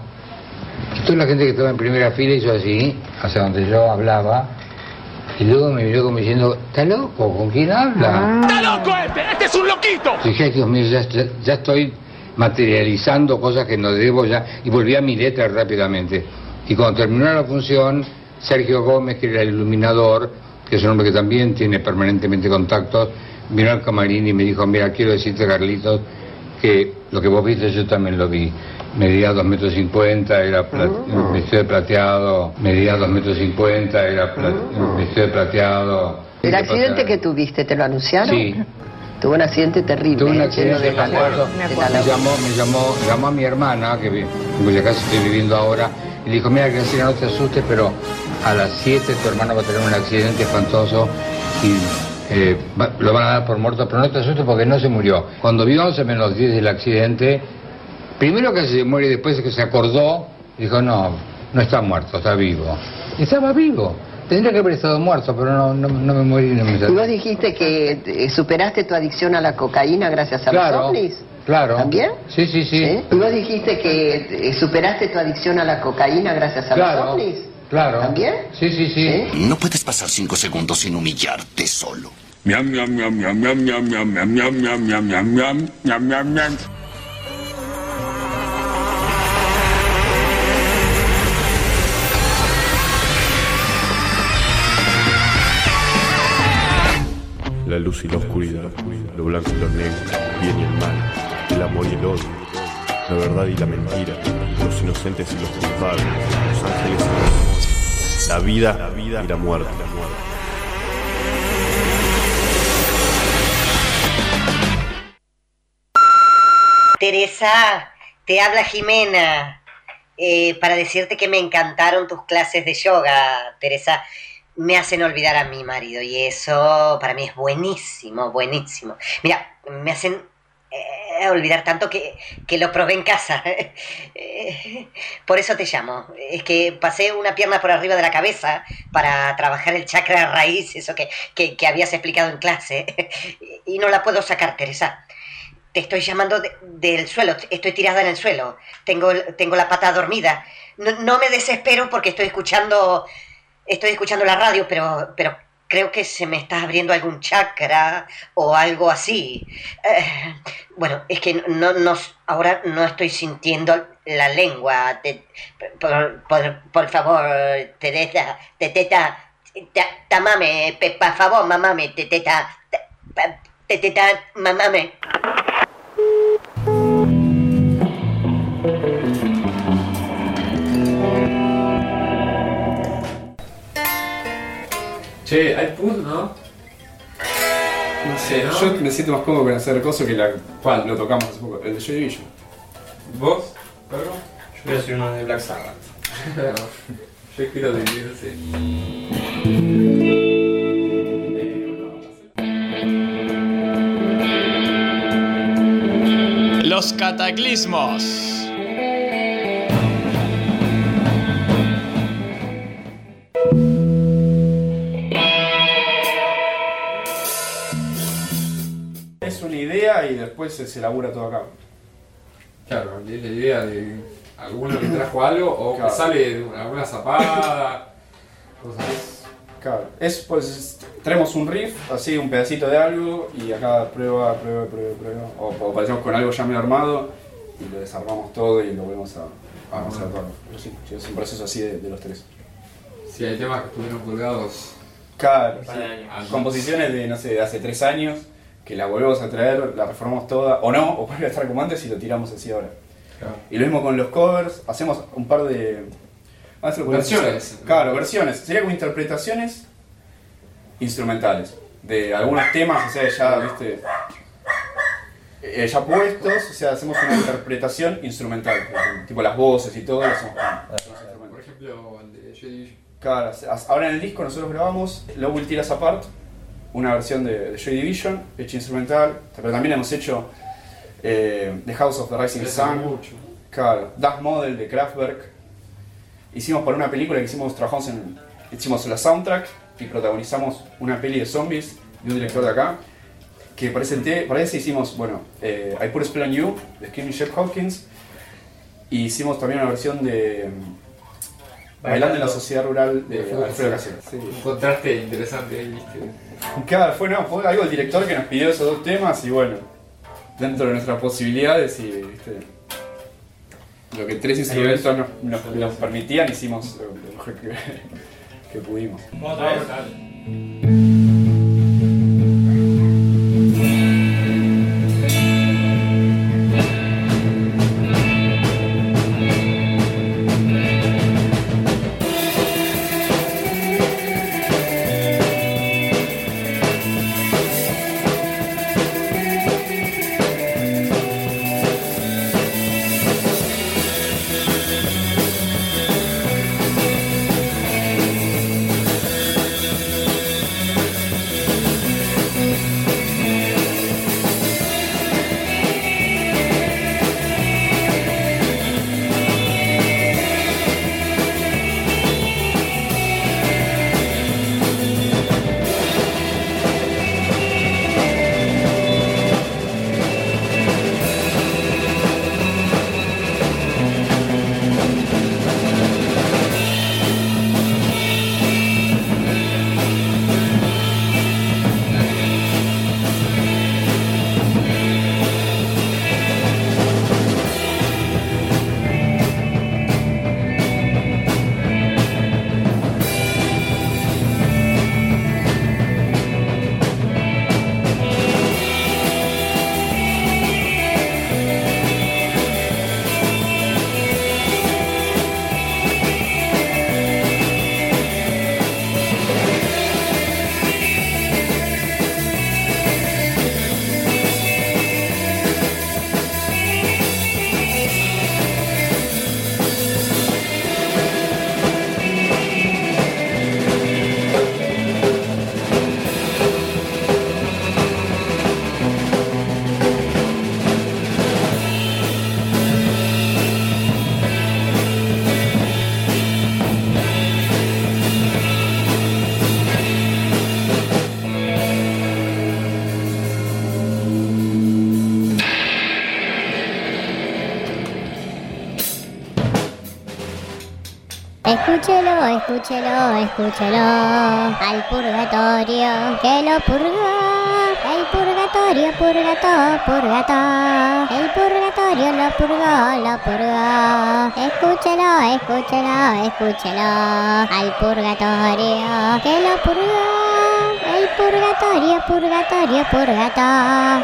Speaker 18: Y toda la gente que estaba en primera fila hizo así, hacia donde yo hablaba, y luego me miró como diciendo, ¿está loco? ¿Con quién habla?
Speaker 26: ¡Está loco este! ¡Este es un loquito!
Speaker 18: Y dije, ay, Dios mío, ya, ya, ya estoy materializando cosas que no debo ya, y volví a mi letra rápidamente. Y cuando terminó la función, Sergio Gómez, que era el iluminador, que es un hombre que también tiene permanentemente contactos, vino al camarín y me dijo, mira, quiero decirte, Carlitos, que lo que vos viste yo también lo vi. Medía dos metros cincuenta, era pla-
Speaker 14: Mm.
Speaker 18: vestido de plateado, medía dos metros cincuenta, era pla- vestido de plateado.
Speaker 14: ¿El accidente que tuviste, te lo anunciaron?
Speaker 18: Sí.
Speaker 14: Tuvo un accidente terrible.
Speaker 18: Tuve un
Speaker 14: lleno
Speaker 18: accidente,
Speaker 14: de
Speaker 18: me acuerdo,
Speaker 14: de
Speaker 18: me
Speaker 14: la-
Speaker 18: llamó, me llamó, llamó a mi hermana, que vi- en cuya casa estoy viviendo ahora, y le dijo, mira, Graciela, no te asustes, pero a las siete tu hermano va a tener un accidente espantoso y eh, va- lo van a dar por muerto, pero no te asustes porque no se murió. Cuando vio once menos diez del accidente, primero que se muere y después que se acordó, dijo, no, no está muerto, está vivo. Y estaba vivo. Tendría que haber estado muerto, pero no, no, no me morí, no me
Speaker 14: Y vos dijiste que eh, superaste tu adicción a la cocaína gracias a los
Speaker 18: Claro,
Speaker 14: ovnis.
Speaker 18: claro.
Speaker 14: ¿También?
Speaker 18: Sí, sí, sí.
Speaker 14: ¿Sí? Y vos dijiste que eh, superaste tu adicción a la cocaína gracias a
Speaker 18: Claro,
Speaker 14: los ovnis.
Speaker 18: claro.
Speaker 14: ¿También?
Speaker 18: Sí, sí, sí.
Speaker 26: No puedes pasar cinco segundos sin humillarte solo.
Speaker 27: Miam, miam, miam, miam, miam, miam, miam, miam, miam, miam, miam, miam, miam, miam, miam, miam.
Speaker 15: La luz y la oscuridad, lo blanco y lo negro, el bien y el mal, el amor y el odio, la verdad y la mentira, los inocentes y los culpables, los ángeles y los demonios, la vida, la vida y la muerte.
Speaker 28: Teresa, te habla Jimena, eh, para decirte que me encantaron tus clases de yoga, Teresa. Me hacen olvidar a mi marido y eso para mí es buenísimo, buenísimo. Mira, me hacen eh, olvidar tanto que, que lo probé en casa. Eh, por eso te llamo. Es que pasé una pierna por arriba de la cabeza para trabajar el chakra raíz, eso que, que, que habías explicado en clase. Y no la puedo sacar, Teresa. Te estoy llamando de- del suelo, estoy tirada en el suelo. Tengo, tengo la pata dormida. No, no me desespero porque estoy escuchando... Estoy escuchando la radio, pero, pero creo que se me está abriendo algún chakra o algo así. Eh, bueno, es que no, no, ahora no estoy sintiendo la lengua. Te- por, por, por favor, Teresa, teteta, ta- tamame, pe- por favor, mamame, teteta, ta- pa- teteta, mamame.
Speaker 21: Che, hay pud, ¿no?
Speaker 12: No sé, yo me siento más cómodo con hacer cosas que la cual lo tocamos hace poco, el de Joy Division.
Speaker 21: ¿Vos, Pedro?
Speaker 13: Yo voy a hacer uno de Black Sabbath.
Speaker 21: Yo quiero dividir, sí.
Speaker 11: Los cataclismos.
Speaker 12: Es una idea y después se, se elabora todo acá.
Speaker 21: Claro, la idea de alguno que trajo algo o
Speaker 12: Claro.
Speaker 21: que sale de una- alguna zapada, cosas así.
Speaker 12: Claro, es pues traemos un riff, así un pedacito de algo y acá prueba, prueba, prueba, prueba. O, o aparecemos con algo ya medio armado y lo desarmamos todo y lo volvemos a, a hacer todo. Pero sí, sí, es un proceso así de, de los tres.
Speaker 21: Sí, hay temas que estuvieron colgados.
Speaker 12: Claro,
Speaker 21: Un
Speaker 12: sí.
Speaker 21: par de años.
Speaker 12: Composiciones de, no sé, de hace tres años que la volvemos a traer, la reformamos toda, o no, o vuelve a estar como antes y lo tiramos así ahora.
Speaker 21: Claro.
Speaker 12: Y lo mismo con los covers, hacemos un par de... ah, eso lo podemos
Speaker 21: Versiones.
Speaker 12: hacer. Claro, versiones. Sería como interpretaciones instrumentales de algunos temas, o sea, ya, viste, eh, ya puestos, o sea, hacemos una interpretación instrumental, tipo las voces y todo, lo hacemos con-
Speaker 21: Por ejemplo, el de Joy Division.
Speaker 12: Claro, ahora en el disco nosotros grabamos Love Will Tear Us Apart, una versión de, de Joy Division, hecha instrumental, pero también hemos hecho eh, The House of the Rising
Speaker 21: Parece
Speaker 12: Sun,
Speaker 21: mucho.
Speaker 12: claro, Das Model de Kraftwerk. Hicimos para una película que hicimos, trabajamos en, hicimos la soundtrack y protagonizamos una peli de zombies de un director de acá, que para ese, te- para ese hicimos, bueno, eh, I Put a Spell on You, de Skinny Jeff Hawkins, y hicimos también una versión de mm, Bailando en la Sociedad Rural de Alfredo Casero.
Speaker 21: Un contraste interesante ahí, viste.
Speaker 12: Claro, fue, no, fue algo el director que nos pidió esos dos temas y bueno, dentro de nuestras posibilidades y ¿viste? Lo que tres instrumentos nos, nos, nos permitían, hicimos lo lo mejor que, que pudimos.
Speaker 13: ¿Otra vez?
Speaker 9: Escúchelo, escúchelo, escúchelo al purgatorio que lo purgó. El purgatorio, purgato, purgato. El purgatorio lo purgó, lo purgó. Escúchelo, escúchelo, escúchelo al purgatorio que lo purgó. El purgatorio, purgatorio, purgato.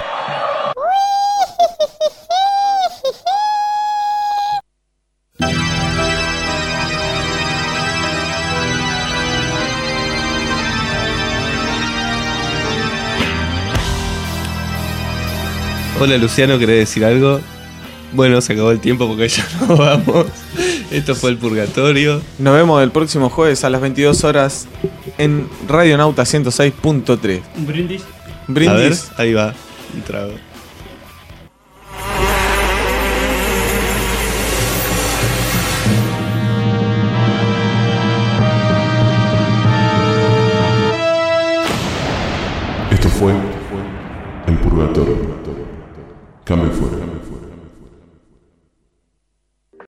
Speaker 2: Hola Luciano, ¿querés decir algo? Bueno, se acabó el tiempo porque ya nos vamos. Esto fue el Purgatorio.
Speaker 3: Nos vemos el próximo jueves a las veintidós horas en Radio Nauta ciento seis punto tres.
Speaker 16: Un brindis.
Speaker 3: Brindis.
Speaker 2: A ver, ahí va, un trago.